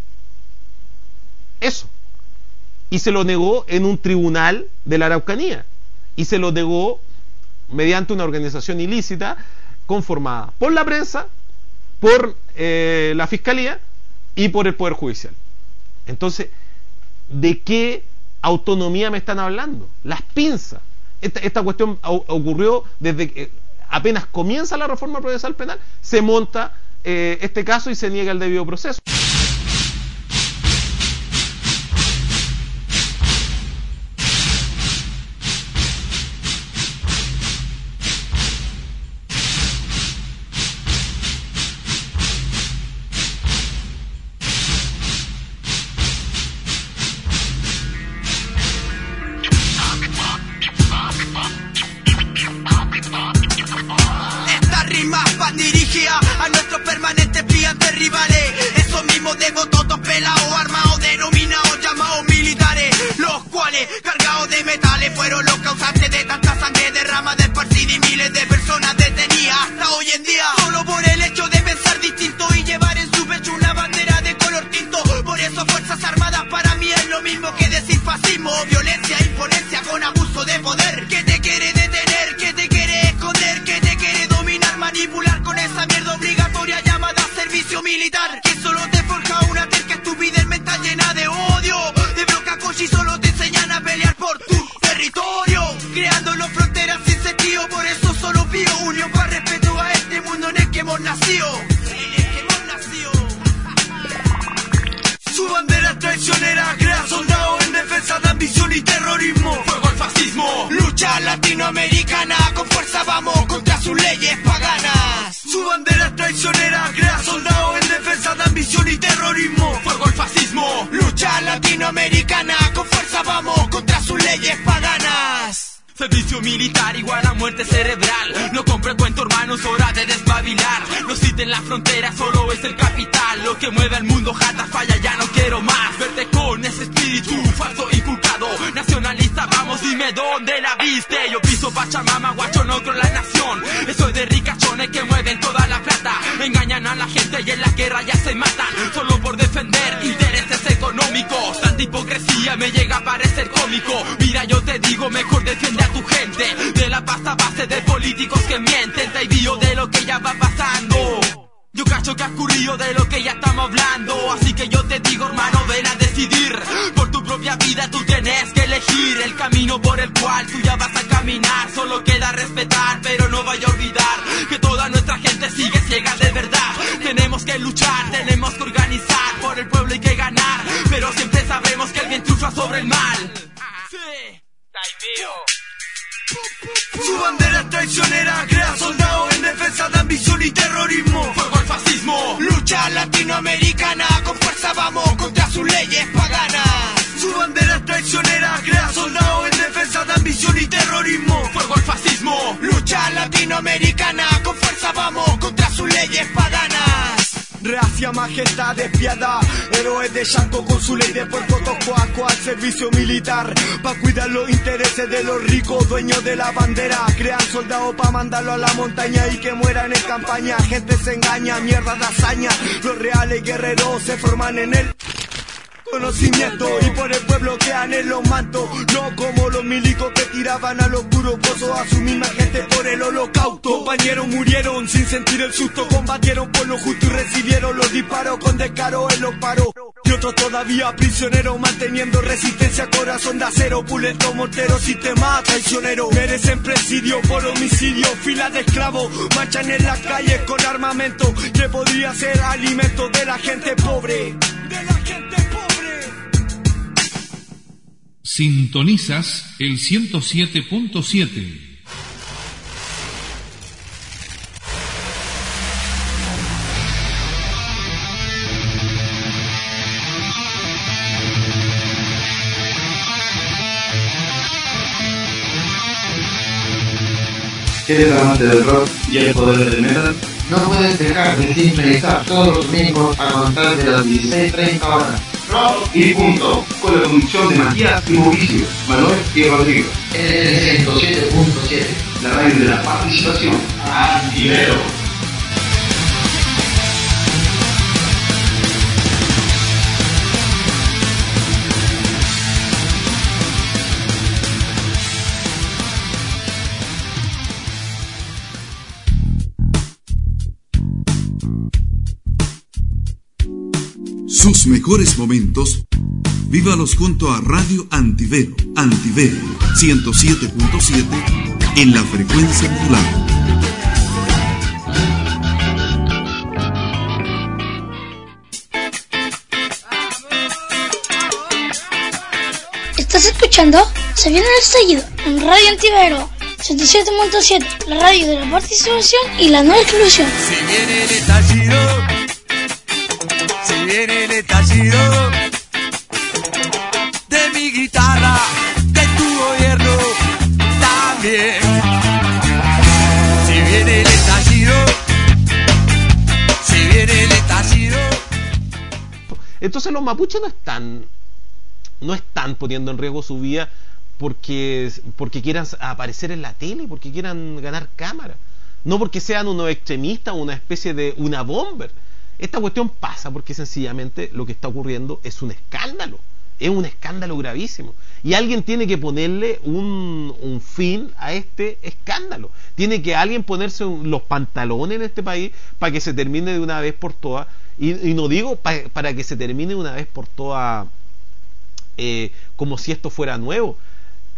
Speaker 6: Eso. Y se lo negó en un tribunal de la Araucanía. Y se lo negó mediante una organización ilícita conformada por la prensa, por eh, la Fiscalía y por el Poder Judicial. Entonces, ¿de qué autonomía me están hablando? Las pinzas. Esta, esta cuestión ocurrió desde que apenas comienza la reforma procesal penal, se monta eh, este caso y se niega el debido proceso.
Speaker 1: A nuestros permanentes brillantes rivales, esos mismos devotos pelados, armados, denominados, llamados militares, los cuales, cargados de metales, fueron los causantes de tanta sangre derramada, esparcida y miles de personas detenidas hasta hoy en día, solo por el hecho de pensar distinto y llevar en su pecho una bandera de color tinto. Por eso Fuerzas Armadas para mí es lo mismo que decir fascismo, violencia, imponencia con abuso de poder, que te quiere detener, que te quiere esconder, que te quiere dominar, manipular con esa mierda obligatoria llamada servicio militar, que solo te forja una terca estupidez mental llena de odio, de broca coche y solo hemos nacido, en el que hemos nacido. Su bandera es traicionera, crea soldados en defensa de ambición y terrorismo. Fuego al fascismo, lucha latinoamericana, con fuerza vamos contra sus leyes paganas. Su bandera es traicionera, crea soldados en defensa de ambición y terrorismo. Fuego al fascismo, lucha latinoamericana, con fuerza vamos contra sus leyes paganas. Servicio militar igual a muerte cerebral. No compre cuento, hermanos, hora de despabilar. No citen la frontera, solo es el capital lo que mueve al mundo, jata falla, ya no quiero más verte con ese espíritu falso inculcado. Nacionalista, vamos, dime dónde la viste. Yo piso Pachamama, guacho, no creo en la nación. Soy de ricachones que mueven toda la plata. Engañan a la gente y en la guerra ya se matan, solo por defender intereses económicos. Tanta hipocresía me llega a parecer cómico. Mira, yo te digo, mejor defiende a tu gente de la pasta base de políticos que mienten. Te envío de lo que ya va pasando. Yo cacho que has currido de lo que ya estamos hablando. Así que yo te digo, hermano, ven a decidir. Por tu propia vida tú tienes que elegir el camino por el cual tú ya vas a caminar. Solo queda respetar, pero no vaya a olvidar que toda nuestra gente sigue ciega de verdad. Tenemos que luchar, tenemos que organizar. Por el pueblo hay que ganar, pero siempre sabremos que el bien triunfa sobre el mal. Sí. Su bandera es traicionera, crea soldados en defensa de ambición y terrorismo. Fuego al fascismo, lucha latinoamericana, con fuerza vamos contra sus leyes paganas. Su bandera es traicionera, crea soldados en defensa de ambición y terrorismo. Fuego al fascismo, lucha latinoamericana, con fuerza vamos contra sus leyes paganas. Reacia majestad despiada, héroes de Chaco con su ley de Puerto Tocuaco al servicio militar, pa' cuidar los intereses de los ricos dueños de la bandera. Crean soldados pa' mandarlo a la montaña y que mueran en campaña. Gente se engaña, mierda de hazaña. Los reales guerreros se forman en el conocimiento y por el pueblo quedan en los mantos, no como los milicos que tiraban a los puros pozos a su misma gente por el holocausto. Compañeros murieron sin sentir el susto, combatieron por lo justo y recibieron los disparos con descaro en los paros. Y otros todavía prisioneros manteniendo resistencia, corazón de acero, pulento, mortero, sistema traicionero. Merecen presidio por homicidio, filas de esclavos marchan en las calles con armamento que podría ser alimento de la gente pobre, de la gente pobre.
Speaker 2: Sintonizas el ciento siete punto siete.
Speaker 7: ¿Eres amante del rock y el poder del metal?
Speaker 22: No puedes dejar de sintonizar todos los domingos a contar de las dieciséis treinta horas.
Speaker 7: Rock y punto, con la conducción de Matías y Mauricio, Manuel y Rodrigo.
Speaker 22: En el ciento siete punto siete,
Speaker 7: la radio de la participación. Antivero.
Speaker 3: Sus mejores momentos, vívalos junto a Radio Antivero, Antivero ciento siete punto siete en la frecuencia modulada.
Speaker 12: ¿Estás escuchando? Se viene el estallido en Radio Antivero ciento siete punto siete, la radio de la participación y la no exclusión.
Speaker 4: Si viene el estallido, si viene el estallido de mi guitarra, de tu gobierno también. Si viene el estallido, si viene el estallido.
Speaker 6: Entonces los mapuches no están no están poniendo en riesgo su vida porque porque quieran aparecer en la tele, porque quieran ganar cámara, no porque sean unos extremistas o una especie de una bomber. Esta cuestión pasa porque sencillamente lo que está ocurriendo es un escándalo, es un escándalo gravísimo y alguien tiene que ponerle un, un fin a este escándalo. Tiene que alguien ponerse los pantalones en este país para que se termine de una vez por todas, y, y no digo pa, para que se termine de una vez por todas eh, como si esto fuera nuevo. Es,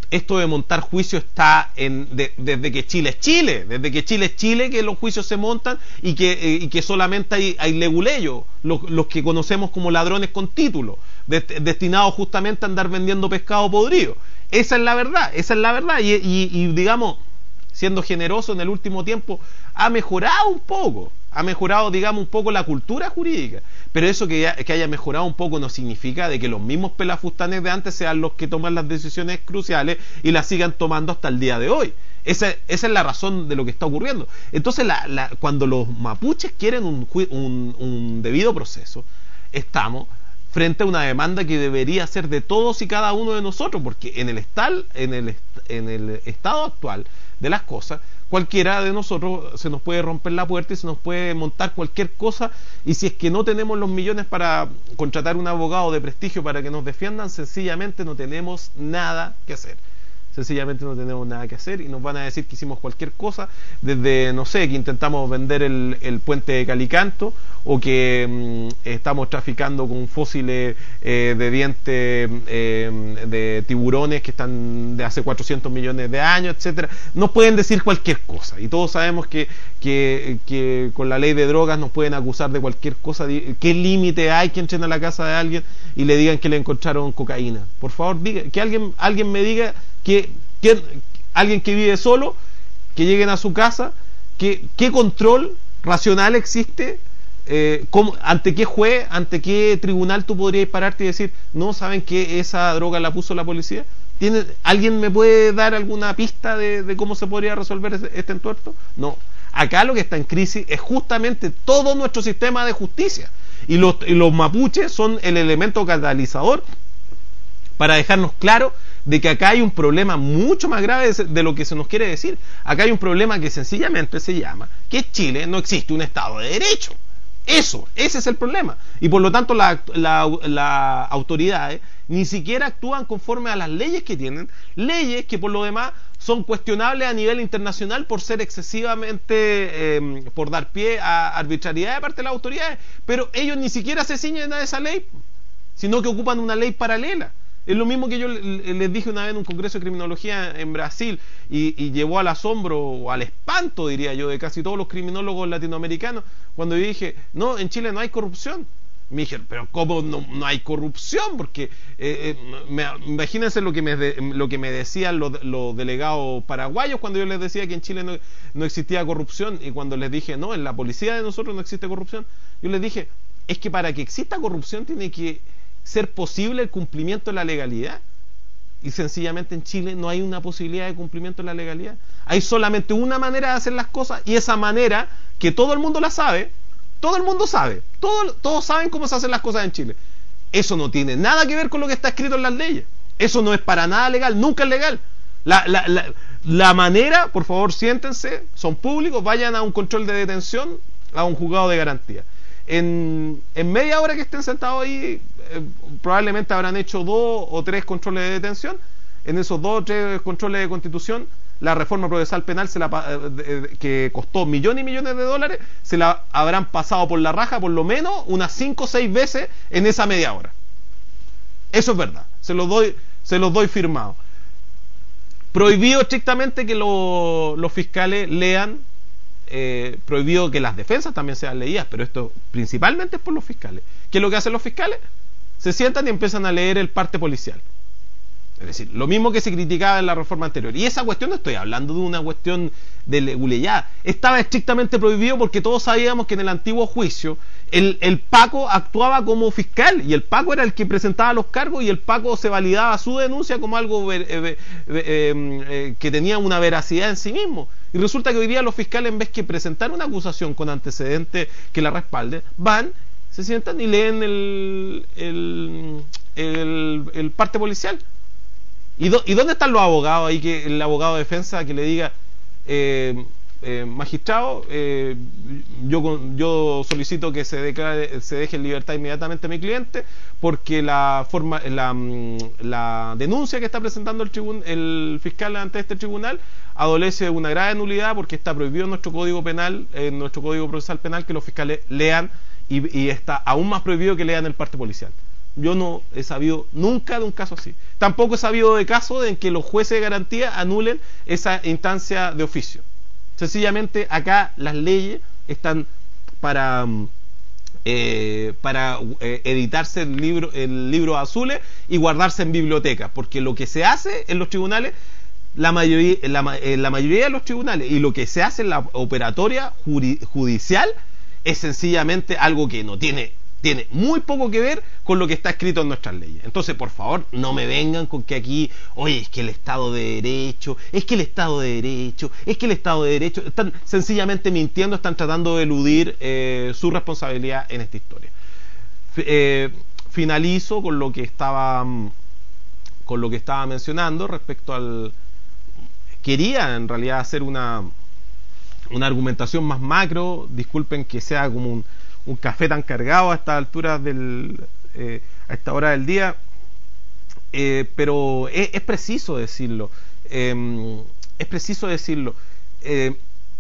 Speaker 6: esto de montar juicio está en, de, desde que Chile es Chile, desde que Chile es Chile que los juicios se montan y que, eh, y que solamente hay, hay leguleyos, los, los que conocemos como ladrones con título, de, destinados justamente a andar vendiendo pescado podrido. Esa es la verdad, esa es la verdad, y, y, y digamos, siendo generoso, en el último tiempo ha mejorado un poco, ha mejorado, digamos, un poco la cultura jurídica, pero eso que, que haya mejorado un poco no significa de que los mismos pelafustanes de antes sean los que toman las decisiones cruciales y las sigan tomando hasta el día de hoy. Esa, esa es la razón de lo que está ocurriendo. Entonces, la, la, cuando los mapuches quieren un, un, un debido proceso, estamos frente a una demanda que debería ser de todos y cada uno de nosotros, porque en el, estal, en el, en el estado actual de las cosas, cualquiera de nosotros se nos puede romper la puerta y se nos puede montar cualquier cosa, y si es que no tenemos los millones para contratar un abogado de prestigio para que nos defiendan, sencillamente no tenemos nada que hacer. Sencillamente no tenemos nada que hacer y nos van a decir que hicimos cualquier cosa, desde, no sé, que intentamos vender el, el puente de Calicanto, o que mmm, estamos traficando con fósiles eh, de dientes eh, de tiburones que están de hace cuatrocientos millones de años, etcétera. Nos pueden decir cualquier cosa y todos sabemos que, que, que con la ley de drogas nos pueden acusar de cualquier cosa. ¿Qué límite hay que entren a la casa de alguien y le digan que le encontraron cocaína? Por favor, diga, que alguien, alguien me diga que, que alguien que vive solo, que lleguen a su casa, que, ¿qué control racional existe? Eh, ¿cómo, ¿Ante qué juez, ante qué tribunal tú podrías pararte y decir, no, saben que esa droga la puso la policía? ¿Tiene, ¿Alguien me puede dar alguna pista de, de cómo se podría resolver este, este entuerto? No. Acá lo que está en crisis es justamente todo nuestro sistema de justicia, y los, y los mapuches son el elemento catalizador para dejarnos claro de que acá hay un problema mucho más grave de, de lo que se nos quiere decir. Acá hay un problema que sencillamente se llama que en Chile no existe un Estado de Derecho. Eso, ese es el problema. Y por lo tanto las la, la autoridades ni siquiera actúan conforme a las leyes que tienen, leyes que por lo demás son cuestionables a nivel internacional por ser excesivamente, eh, por dar pie a arbitrariedad de parte de las autoridades, pero ellos ni siquiera se ciñen a esa ley, sino que ocupan una ley paralela. Es lo mismo que yo les dije una vez en un congreso de criminología en Brasil, y, y llevó al asombro o al espanto, diría yo, de casi todos los criminólogos latinoamericanos, cuando yo dije, no, en Chile no hay corrupción. Me dijeron, pero ¿cómo no, no hay corrupción? Porque eh, eh, me, imagínense lo que me, de, lo que me decían los, los delegados paraguayos cuando yo les decía que en Chile no, no existía corrupción, y cuando les dije, no, en la policía de nosotros no existe corrupción, yo les dije, es que para que exista corrupción tiene que ser posible el cumplimiento de la legalidad, y sencillamente en Chile no hay una posibilidad de cumplimiento de la legalidad. Hay solamente una manera de hacer las cosas, y esa manera, que todo el mundo la sabe, todo el mundo sabe, todo, todos saben cómo se hacen las cosas en Chile. Eso no tiene nada que ver con lo que está escrito en las leyes, eso no es para nada legal, nunca es legal. La, la, la, la manera, por favor siéntense, son públicos, vayan a un control de detención, a un juzgado de garantía. En, en media hora que estén sentados ahí, eh, probablemente habrán hecho dos o tres controles de detención. En esos dos o tres controles de constitución, la reforma procesal penal se la, eh, que costó millones y millones de dólares, se la habrán pasado por la raja por lo menos unas cinco o seis veces en esa media hora. Eso es verdad, se los doy, se los doy firmado. Prohibido estrictamente que lo, los fiscales lean. Eh, prohibido que las defensas también sean leídas, pero esto principalmente es por los fiscales. ¿Qué es lo que hacen los fiscales? Se sientan y empiezan a leer el parte policial, es decir, lo mismo que se criticaba en la reforma anterior. Y esa cuestión, no estoy hablando de una cuestión de leguleyá, estaba estrictamente prohibido porque todos sabíamos que en el antiguo juicio el, el Paco actuaba como fiscal, y el Paco era el que presentaba los cargos, y el Paco se validaba su denuncia como algo eh, eh, eh, eh, que tenía una veracidad en sí mismo. Y resulta que hoy día los fiscales, en vez que presentar una acusación con antecedentes que la respalde, van, se sientan y leen el, el, el, el parte policial. ¿Y, do, ¿Y dónde están los abogados ahí? Que el abogado de defensa que le diga, eh, eh, magistrado, eh, yo, yo solicito que se, declare, se deje en libertad inmediatamente a mi cliente, porque la forma la, la denuncia que está presentando el, tribun, el fiscal ante este tribunal adolece de una grave nulidad, porque está prohibido en nuestro código penal, en nuestro código procesal penal, que los fiscales lean, y, y está aún más prohibido que lean el parte policial. yo no he sabido nunca de un caso así. Tampoco he sabido de casos en que los jueces de garantía anulen esa instancia de oficio. Sencillamente acá las leyes están para eh, para eh, editarse el libro, el libro azules y guardarse en bibliotecas, porque lo que se hace en los tribunales, la mayoría, la, en la mayoría de los tribunales, y lo que se hace en la operatoria juri, judicial es sencillamente algo que no tiene tiene muy poco que ver con lo que está escrito en nuestras leyes. Entonces, por favor, no me vengan con que aquí, oye, es que el Estado de Derecho, es que el Estado de Derecho, es que el Estado de Derecho, están sencillamente mintiendo, están tratando de eludir eh, su responsabilidad en esta historia. Eh, finalizo con lo que estaba con lo que estaba mencionando respecto al... Quería en realidad hacer una una argumentación más macro, disculpen que sea como un un café tan cargado a estas alturas del eh, a esta hora del día, eh, pero es, es preciso decirlo, eh, es preciso decirlo. Eh,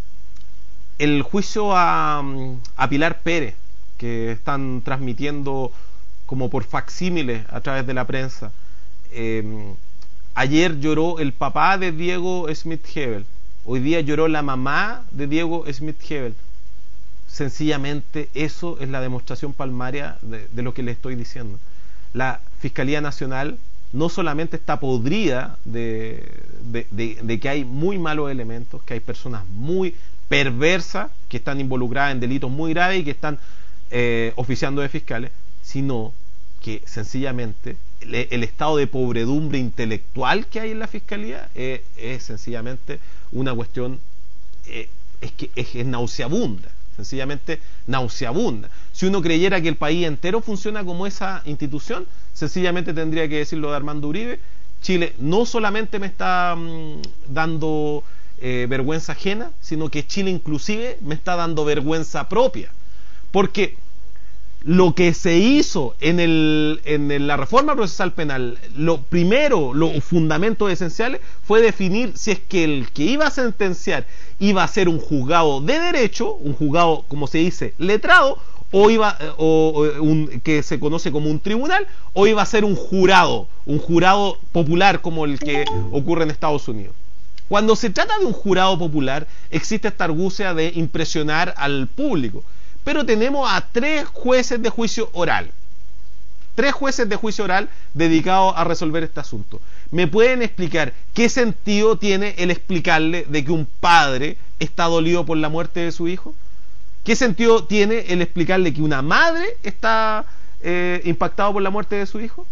Speaker 6: el juicio a, a Pilar Pérez, que están transmitiendo como por facsímiles a través de la prensa, eh, ayer lloró el papá de Diego Schmidt-Hebel, hoy día lloró la mamá de Diego Schmidt-Hebel. Sencillamente eso es la demostración palmaria de, de lo que le estoy diciendo. La Fiscalía Nacional no solamente está podrida de, de, de, de que hay muy malos elementos, que hay personas muy perversas que están involucradas en delitos muy graves y que están eh, oficiando de fiscales, sino que sencillamente el, el estado de pobredumbre intelectual que hay en la Fiscalía eh, es sencillamente una cuestión eh, es que es, es nauseabunda. Sencillamente nauseabunda. Si uno creyera que el país entero funciona como esa institución, sencillamente tendría que decirlo de Armando Uribe: Chile no solamente me está mmm, dando eh, vergüenza ajena, sino que Chile inclusive me está dando vergüenza propia, porque lo que se hizo en, el, en la reforma procesal penal, lo primero, los fundamentos esenciales, fue definir si es que el que iba a sentenciar iba a ser un juzgado de derecho, un juzgado, como se dice, letrado, o iba o, o un, que se conoce como un tribunal, o iba a ser un jurado, un jurado popular como el que ocurre en Estados Unidos. Cuando se trata de un jurado popular, existe esta argucia de impresionar al público. Pero tenemos a tres jueces de juicio oral. Tres jueces de juicio oral dedicados a resolver este asunto. ¿Me pueden explicar qué sentido tiene el explicarle de que un padre está dolido por la muerte de su hijo? ¿Qué sentido tiene el explicarle que una madre está eh, impactada por la muerte de su hijo?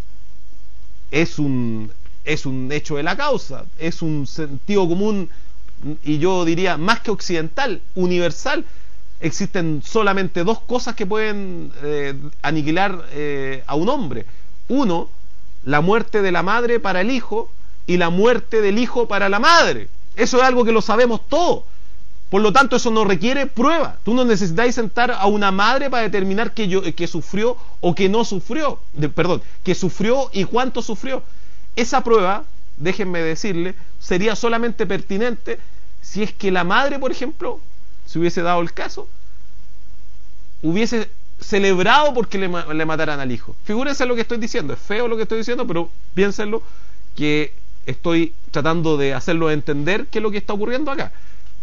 Speaker 6: Es un, es un hecho de la causa, es un sentido común, y yo diría más que occidental, universal. Existen solamente dos cosas que pueden eh, aniquilar eh, a un hombre. Uno, la muerte de la madre para el hijo, y la muerte del hijo para la madre. Eso es algo que lo sabemos todos. Por lo tanto, eso no requiere prueba. Tú no necesitas sentar a una madre para determinar que, yo, que sufrió o que no sufrió. De, perdón, que sufrió y cuánto sufrió. Esa prueba, déjenme decirle, sería solamente pertinente si es que la madre, por ejemplo, si hubiese dado el caso, hubiese celebrado porque le, le mataran al hijo. Figúrense lo que estoy diciendo, es feo lo que estoy diciendo, pero piénsenlo, que estoy tratando de hacerlo entender qué es lo que está ocurriendo acá.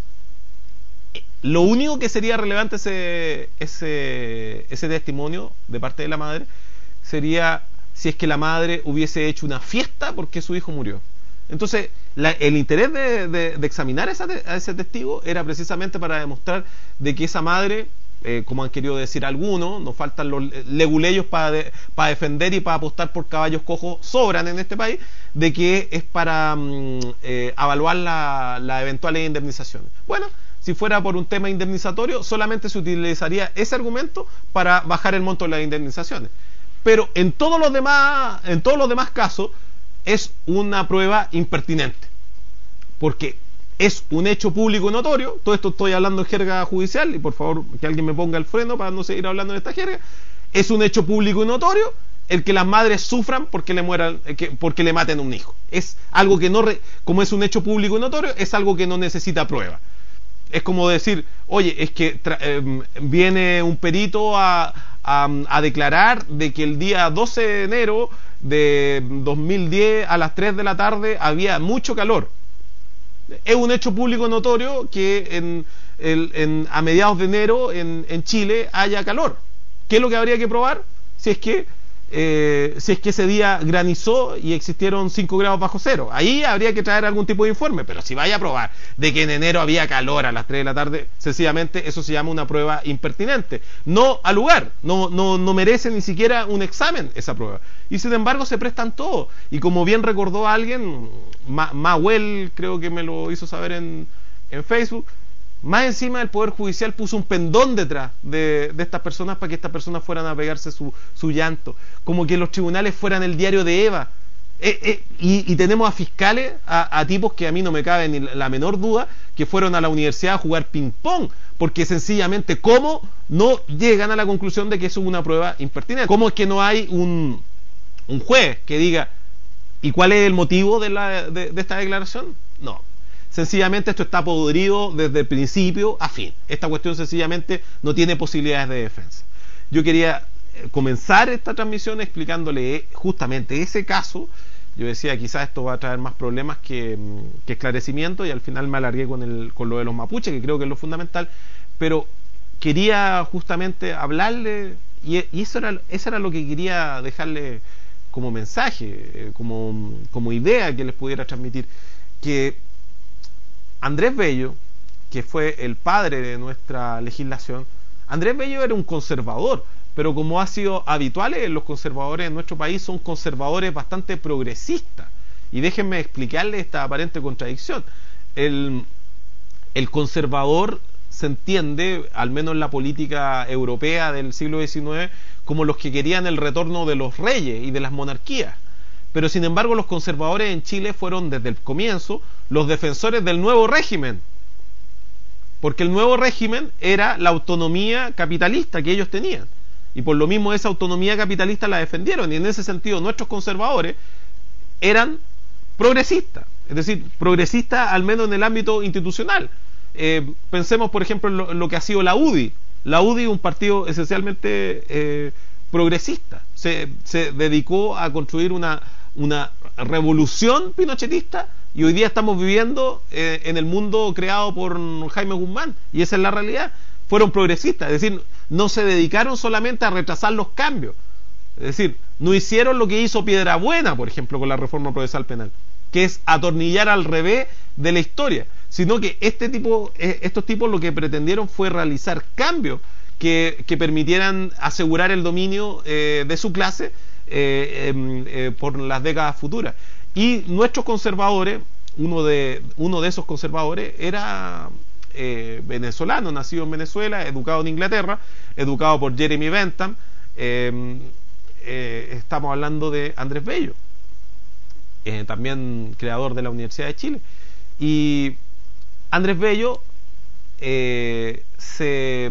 Speaker 6: Lo único que sería relevante ese, ese, ese testimonio de parte de la madre sería si es que la madre hubiese hecho una fiesta porque su hijo murió. Entonces, la, el interés de, de, de examinar esa, a ese testigo era precisamente para demostrar de que esa madre, eh, como han querido decir algunos, nos faltan los leguleyos para de, para defender y para apostar por caballos cojos, sobran en este país, de que es para mm, eh, evaluar las la eventuales indemnizaciones. Bueno, si fuera por un tema indemnizatorio, solamente se utilizaría ese argumento para bajar el monto de las indemnizaciones. Pero en todos los demás, en todos los demás casos, es una prueba impertinente, porque es un hecho público y notorio. Todo esto estoy hablando en jerga judicial, y por favor que alguien me ponga el freno para no seguir hablando de esta jerga. Es un hecho público y notorio el que las madres sufran porque le mueran, porque le maten a un hijo. Es algo que no, como es un hecho público y notorio, es algo que no necesita prueba. Es como decir, oye, es que eh, viene un perito a, a, a declarar de que el día doce de enero de dos mil diez a las tres de la tarde había mucho calor. Es un hecho público notorio que en, en, en, a mediados de enero en, en Chile haya calor. ¿Qué es lo que habría que probar? Si es que Eh, si es que ese día granizó y existieron cinco grados bajo cero, ahí habría que traer algún tipo de informe. Pero si vaya a probar de que en enero había calor a las tres de la tarde, sencillamente eso se llama una prueba impertinente, no al lugar, no, no, no merece ni siquiera un examen esa prueba, y sin embargo se prestan todo. Y como bien recordó alguien, Ma Mahuel creo que me lo hizo saber en, en Facebook, más encima el Poder Judicial puso un pendón detrás de, de estas personas para que estas personas fueran a pegarse su, su llanto, como que los tribunales fueran el diario de Eva. Eh, eh, y, y tenemos a fiscales, a, a tipos que a mí no me cabe ni la menor duda que fueron a la universidad a jugar ping pong, porque sencillamente ¿cómo no llegan a la conclusión de que eso es una prueba impertinente? ¿Cómo es que no hay un, un juez que diga ¿y cuál es el motivo de, la, de, de esta declaración? No. Sencillamente esto está podrido desde el principio a fin. Esta cuestión sencillamente no tiene posibilidades de defensa. Yo quería comenzar esta transmisión explicándole justamente ese caso. Yo decía, quizás esto va a traer más problemas que, que esclarecimiento, y al final me alargué con, el, con lo de los mapuches, que creo que es lo fundamental, pero quería justamente hablarle, y, y eso, era, eso era lo que quería dejarle como mensaje, como, como idea que les pudiera transmitir, que Andrés Bello, que fue el padre de nuestra legislación, Andrés Bello era un conservador, pero como ha sido habitual, los conservadores en nuestro país son conservadores bastante progresistas. Y déjenme explicarles esta aparente contradicción. El, el conservador se entiende, al menos en la política europea del siglo diecinueve, como los que querían el retorno de los reyes y de las monarquías. Pero sin embargo los conservadores en Chile fueron desde el comienzo los defensores del nuevo régimen, porque el nuevo régimen era la autonomía capitalista que ellos tenían, y por lo mismo esa autonomía capitalista la defendieron, y en ese sentido nuestros conservadores eran progresistas, es decir, progresistas al menos en el ámbito institucional. Eh, pensemos por ejemplo en lo, en lo que ha sido la U D I. La U D I es un partido esencialmente eh, progresista, se, se dedicó a construir una una revolución pinochetista, y hoy día estamos viviendo eh, en el mundo creado por Jaime Guzmán, y esa es la realidad. Fueron progresistas, es decir, no se dedicaron solamente a retrasar los cambios, es decir, no hicieron lo que hizo Piedrabuena, por ejemplo, con la reforma procesal penal, que es atornillar al revés de la historia, sino que este tipo, eh, estos tipos lo que pretendieron fue realizar cambios que, que permitieran asegurar el dominio eh, de su clase Eh, eh, eh, por las décadas futuras. Y nuestros conservadores, uno de, uno de esos conservadores era eh, venezolano, nacido en Venezuela, educado en Inglaterra, educado por Jeremy Bentham. eh, eh, estamos hablando de Andrés Bello, eh, también creador de la Universidad de Chile. Y Andrés Bello eh, se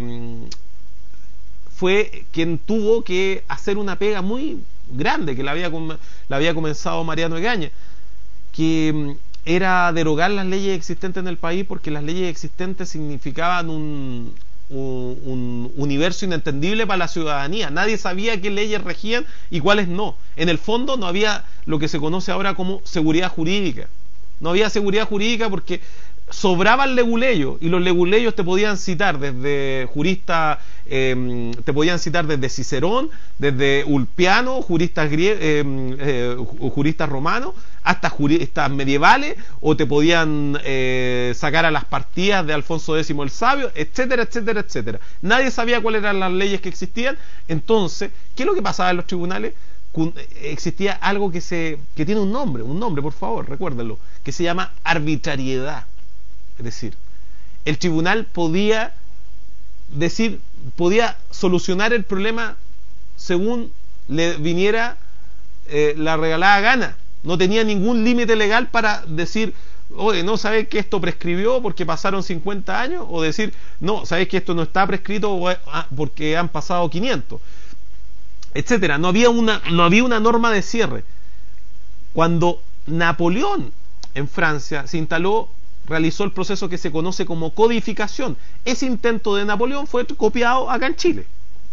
Speaker 6: fue quien tuvo que hacer una pega muy grande que la había, la había comenzado Mariano Egaña, que era derogar las leyes existentes en el país, porque las leyes existentes significaban un, un, un universo inentendible para la ciudadanía. Nadie sabía qué leyes regían y cuáles no. En el fondo no había lo que se conoce ahora como seguridad jurídica. No había seguridad jurídica porque sobraban leguleyos, y los leguleyos te podían citar desde juristas, eh, te podían citar desde Cicerón, desde Ulpiano, juristas griegos, eh, eh, juristas romanos, hasta juristas medievales, o te podían eh, sacar a las partidas de Alfonso X el Sabio, etcétera, etcétera, etcétera. Nadie sabía cuáles eran las leyes que existían. Entonces, ¿qué es lo que pasaba en los tribunales? Existía algo que se que tiene un nombre, un nombre, por favor, recuérdenlo, que se llama arbitrariedad. Es decir, el tribunal podía decir, podía solucionar el problema según le viniera eh, la regalada gana. No tenía ningún límite legal para decir, oye, no, sabes que esto prescribió porque pasaron cincuenta años, o decir, no, sabes que esto no está prescrito porque han pasado quinientos, etcétera. No había una, no había una norma de cierre. Cuando Napoleón en Francia se instaló, realizó el proceso que se conoce como codificación. Ese intento de Napoleón fue copiado acá en Chile,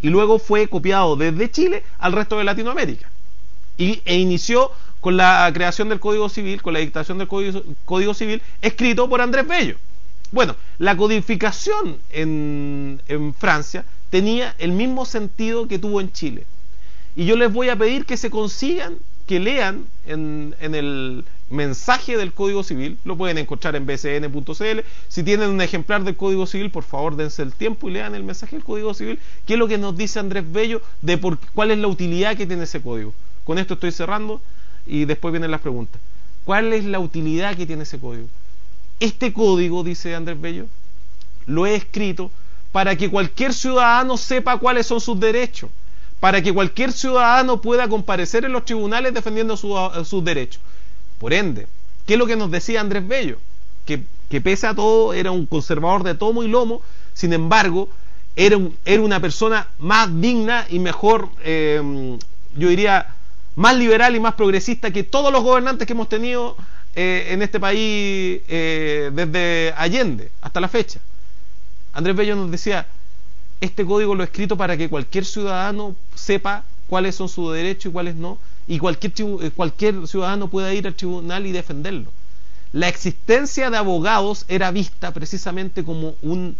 Speaker 6: y luego fue copiado desde Chile al resto de Latinoamérica. Y, e inició con la creación del Código Civil, con la dictación del Código, Código Civil, escrito por Andrés Bello. Bueno, la codificación en, en Francia tenía el mismo sentido que tuvo en Chile. Y yo les voy a pedir que se consigan, que lean en, en el mensaje del Código Civil, lo pueden encontrar en b c n punto c l. Si tienen un ejemplar del Código Civil, por favor dense el tiempo y lean el mensaje del Código Civil, qué es lo que nos dice Andrés Bello de por, cuál es la utilidad que tiene ese código. Con esto estoy cerrando y después vienen las preguntas. ¿Cuál es la utilidad que tiene ese código? Este código, dice Andrés Bello, lo he escrito para que cualquier ciudadano sepa cuáles son sus derechos, para que cualquier ciudadano pueda comparecer en los tribunales defendiendo su, sus derechos. Por ende, ¿qué es lo que nos decía Andrés Bello? Que, que pese a todo era un conservador de tomo y lomo, sin embargo, era, un, era una persona más digna y mejor, eh, yo diría, más liberal y más progresista que todos los gobernantes que hemos tenido eh, en este país eh, desde Allende hasta la fecha. Andrés Bello nos decía, este código lo he escrito para que cualquier ciudadano sepa cuáles son sus derechos y cuáles no, y cualquier, cualquier ciudadano pueda ir al tribunal y defenderlo. La existencia de abogados era vista precisamente como un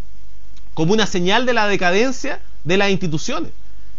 Speaker 6: como una señal de la decadencia de las instituciones.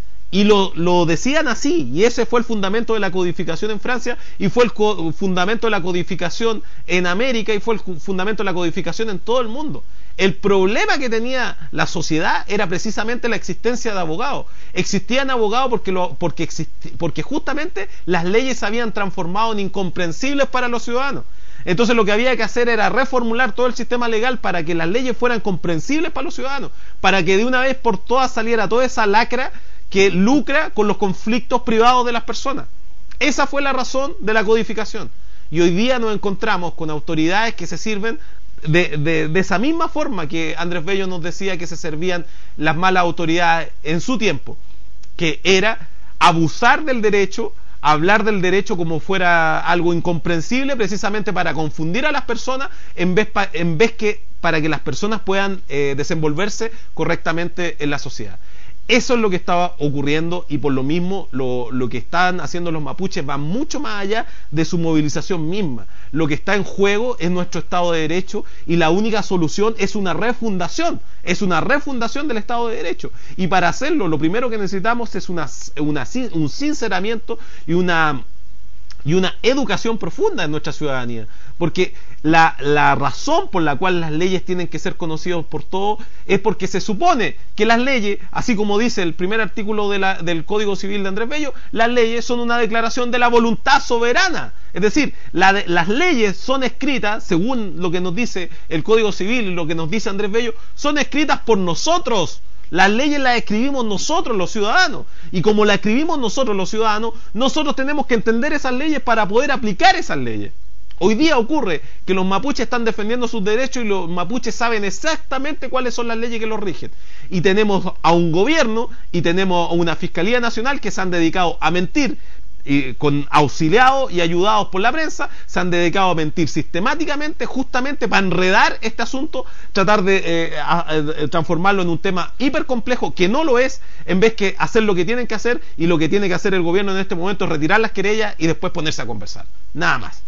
Speaker 6: Y lo, lo decían así, y ese fue el fundamento de la codificación en Francia, y fue el co fundamento de la codificación en América, y fue el fundamento de la codificación en todo el mundo. El problema que tenía la sociedad era precisamente la existencia de abogados. Existían abogados porque, lo, porque, porque justamente las leyes se habían transformado en incomprensibles para los ciudadanos. Entonces lo que había que hacer era reformular todo el sistema legal para que las leyes fueran comprensibles para los ciudadanos, para que de una vez por todas saliera toda esa lacra que lucra con los conflictos privados de las personas. Esa fue la razón de la codificación. Y hoy día nos encontramos con autoridades que se sirven de, de, de esa misma forma que Andrés Bello nos decía que se servían las malas autoridades en su tiempo, que era abusar del derecho, hablar del derecho como fuera algo incomprensible, precisamente para confundir a las personas, en vez, pa, en vez que para que las personas puedan eh, desenvolverse correctamente en la sociedad. Eso es lo que estaba ocurriendo, y por lo mismo lo, lo que están haciendo los mapuches va mucho más allá de su movilización misma. Lo que está en juego es nuestro Estado de Derecho, y la única solución es una refundación, es una refundación del Estado de Derecho. Y para hacerlo, lo primero que necesitamos es una, una, un sinceramiento y una, y una educación profunda en nuestra ciudadanía. Porque la, la razón por la cual las leyes tienen que ser conocidas por todos es porque se supone que las leyes, así como dice el primer artículo de la, del Código Civil de Andrés Bello, las leyes son una declaración de la voluntad soberana. Es decir, la de, las leyes son escritas, según lo que nos dice el Código Civil y lo que nos dice Andrés Bello, son escritas por nosotros. Las leyes las escribimos nosotros los ciudadanos, y como las escribimos nosotros los ciudadanos, nosotros tenemos que entender esas leyes para poder aplicar esas leyes. Hoy día ocurre que los mapuches están defendiendo sus derechos y los mapuches saben exactamente cuáles son las leyes que los rigen. Y tenemos a un gobierno y tenemos a una Fiscalía Nacional que se han dedicado a mentir, y con auxiliados y ayudados por la prensa, se han dedicado a mentir sistemáticamente, justamente para enredar este asunto, tratar de eh, a, a, transformarlo en un tema hipercomplejo que no lo es, en vez que hacer lo que tienen que hacer. Y lo que tiene que hacer el gobierno en este momento es retirar las querellas y después ponerse a conversar, nada más.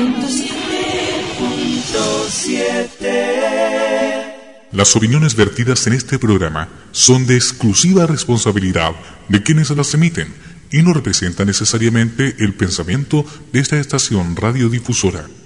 Speaker 18: ciento siete punto siete.
Speaker 9: Las opiniones vertidas en este programa son de exclusiva responsabilidad de quienes las emiten y no representan necesariamente el pensamiento de esta estación radiodifusora.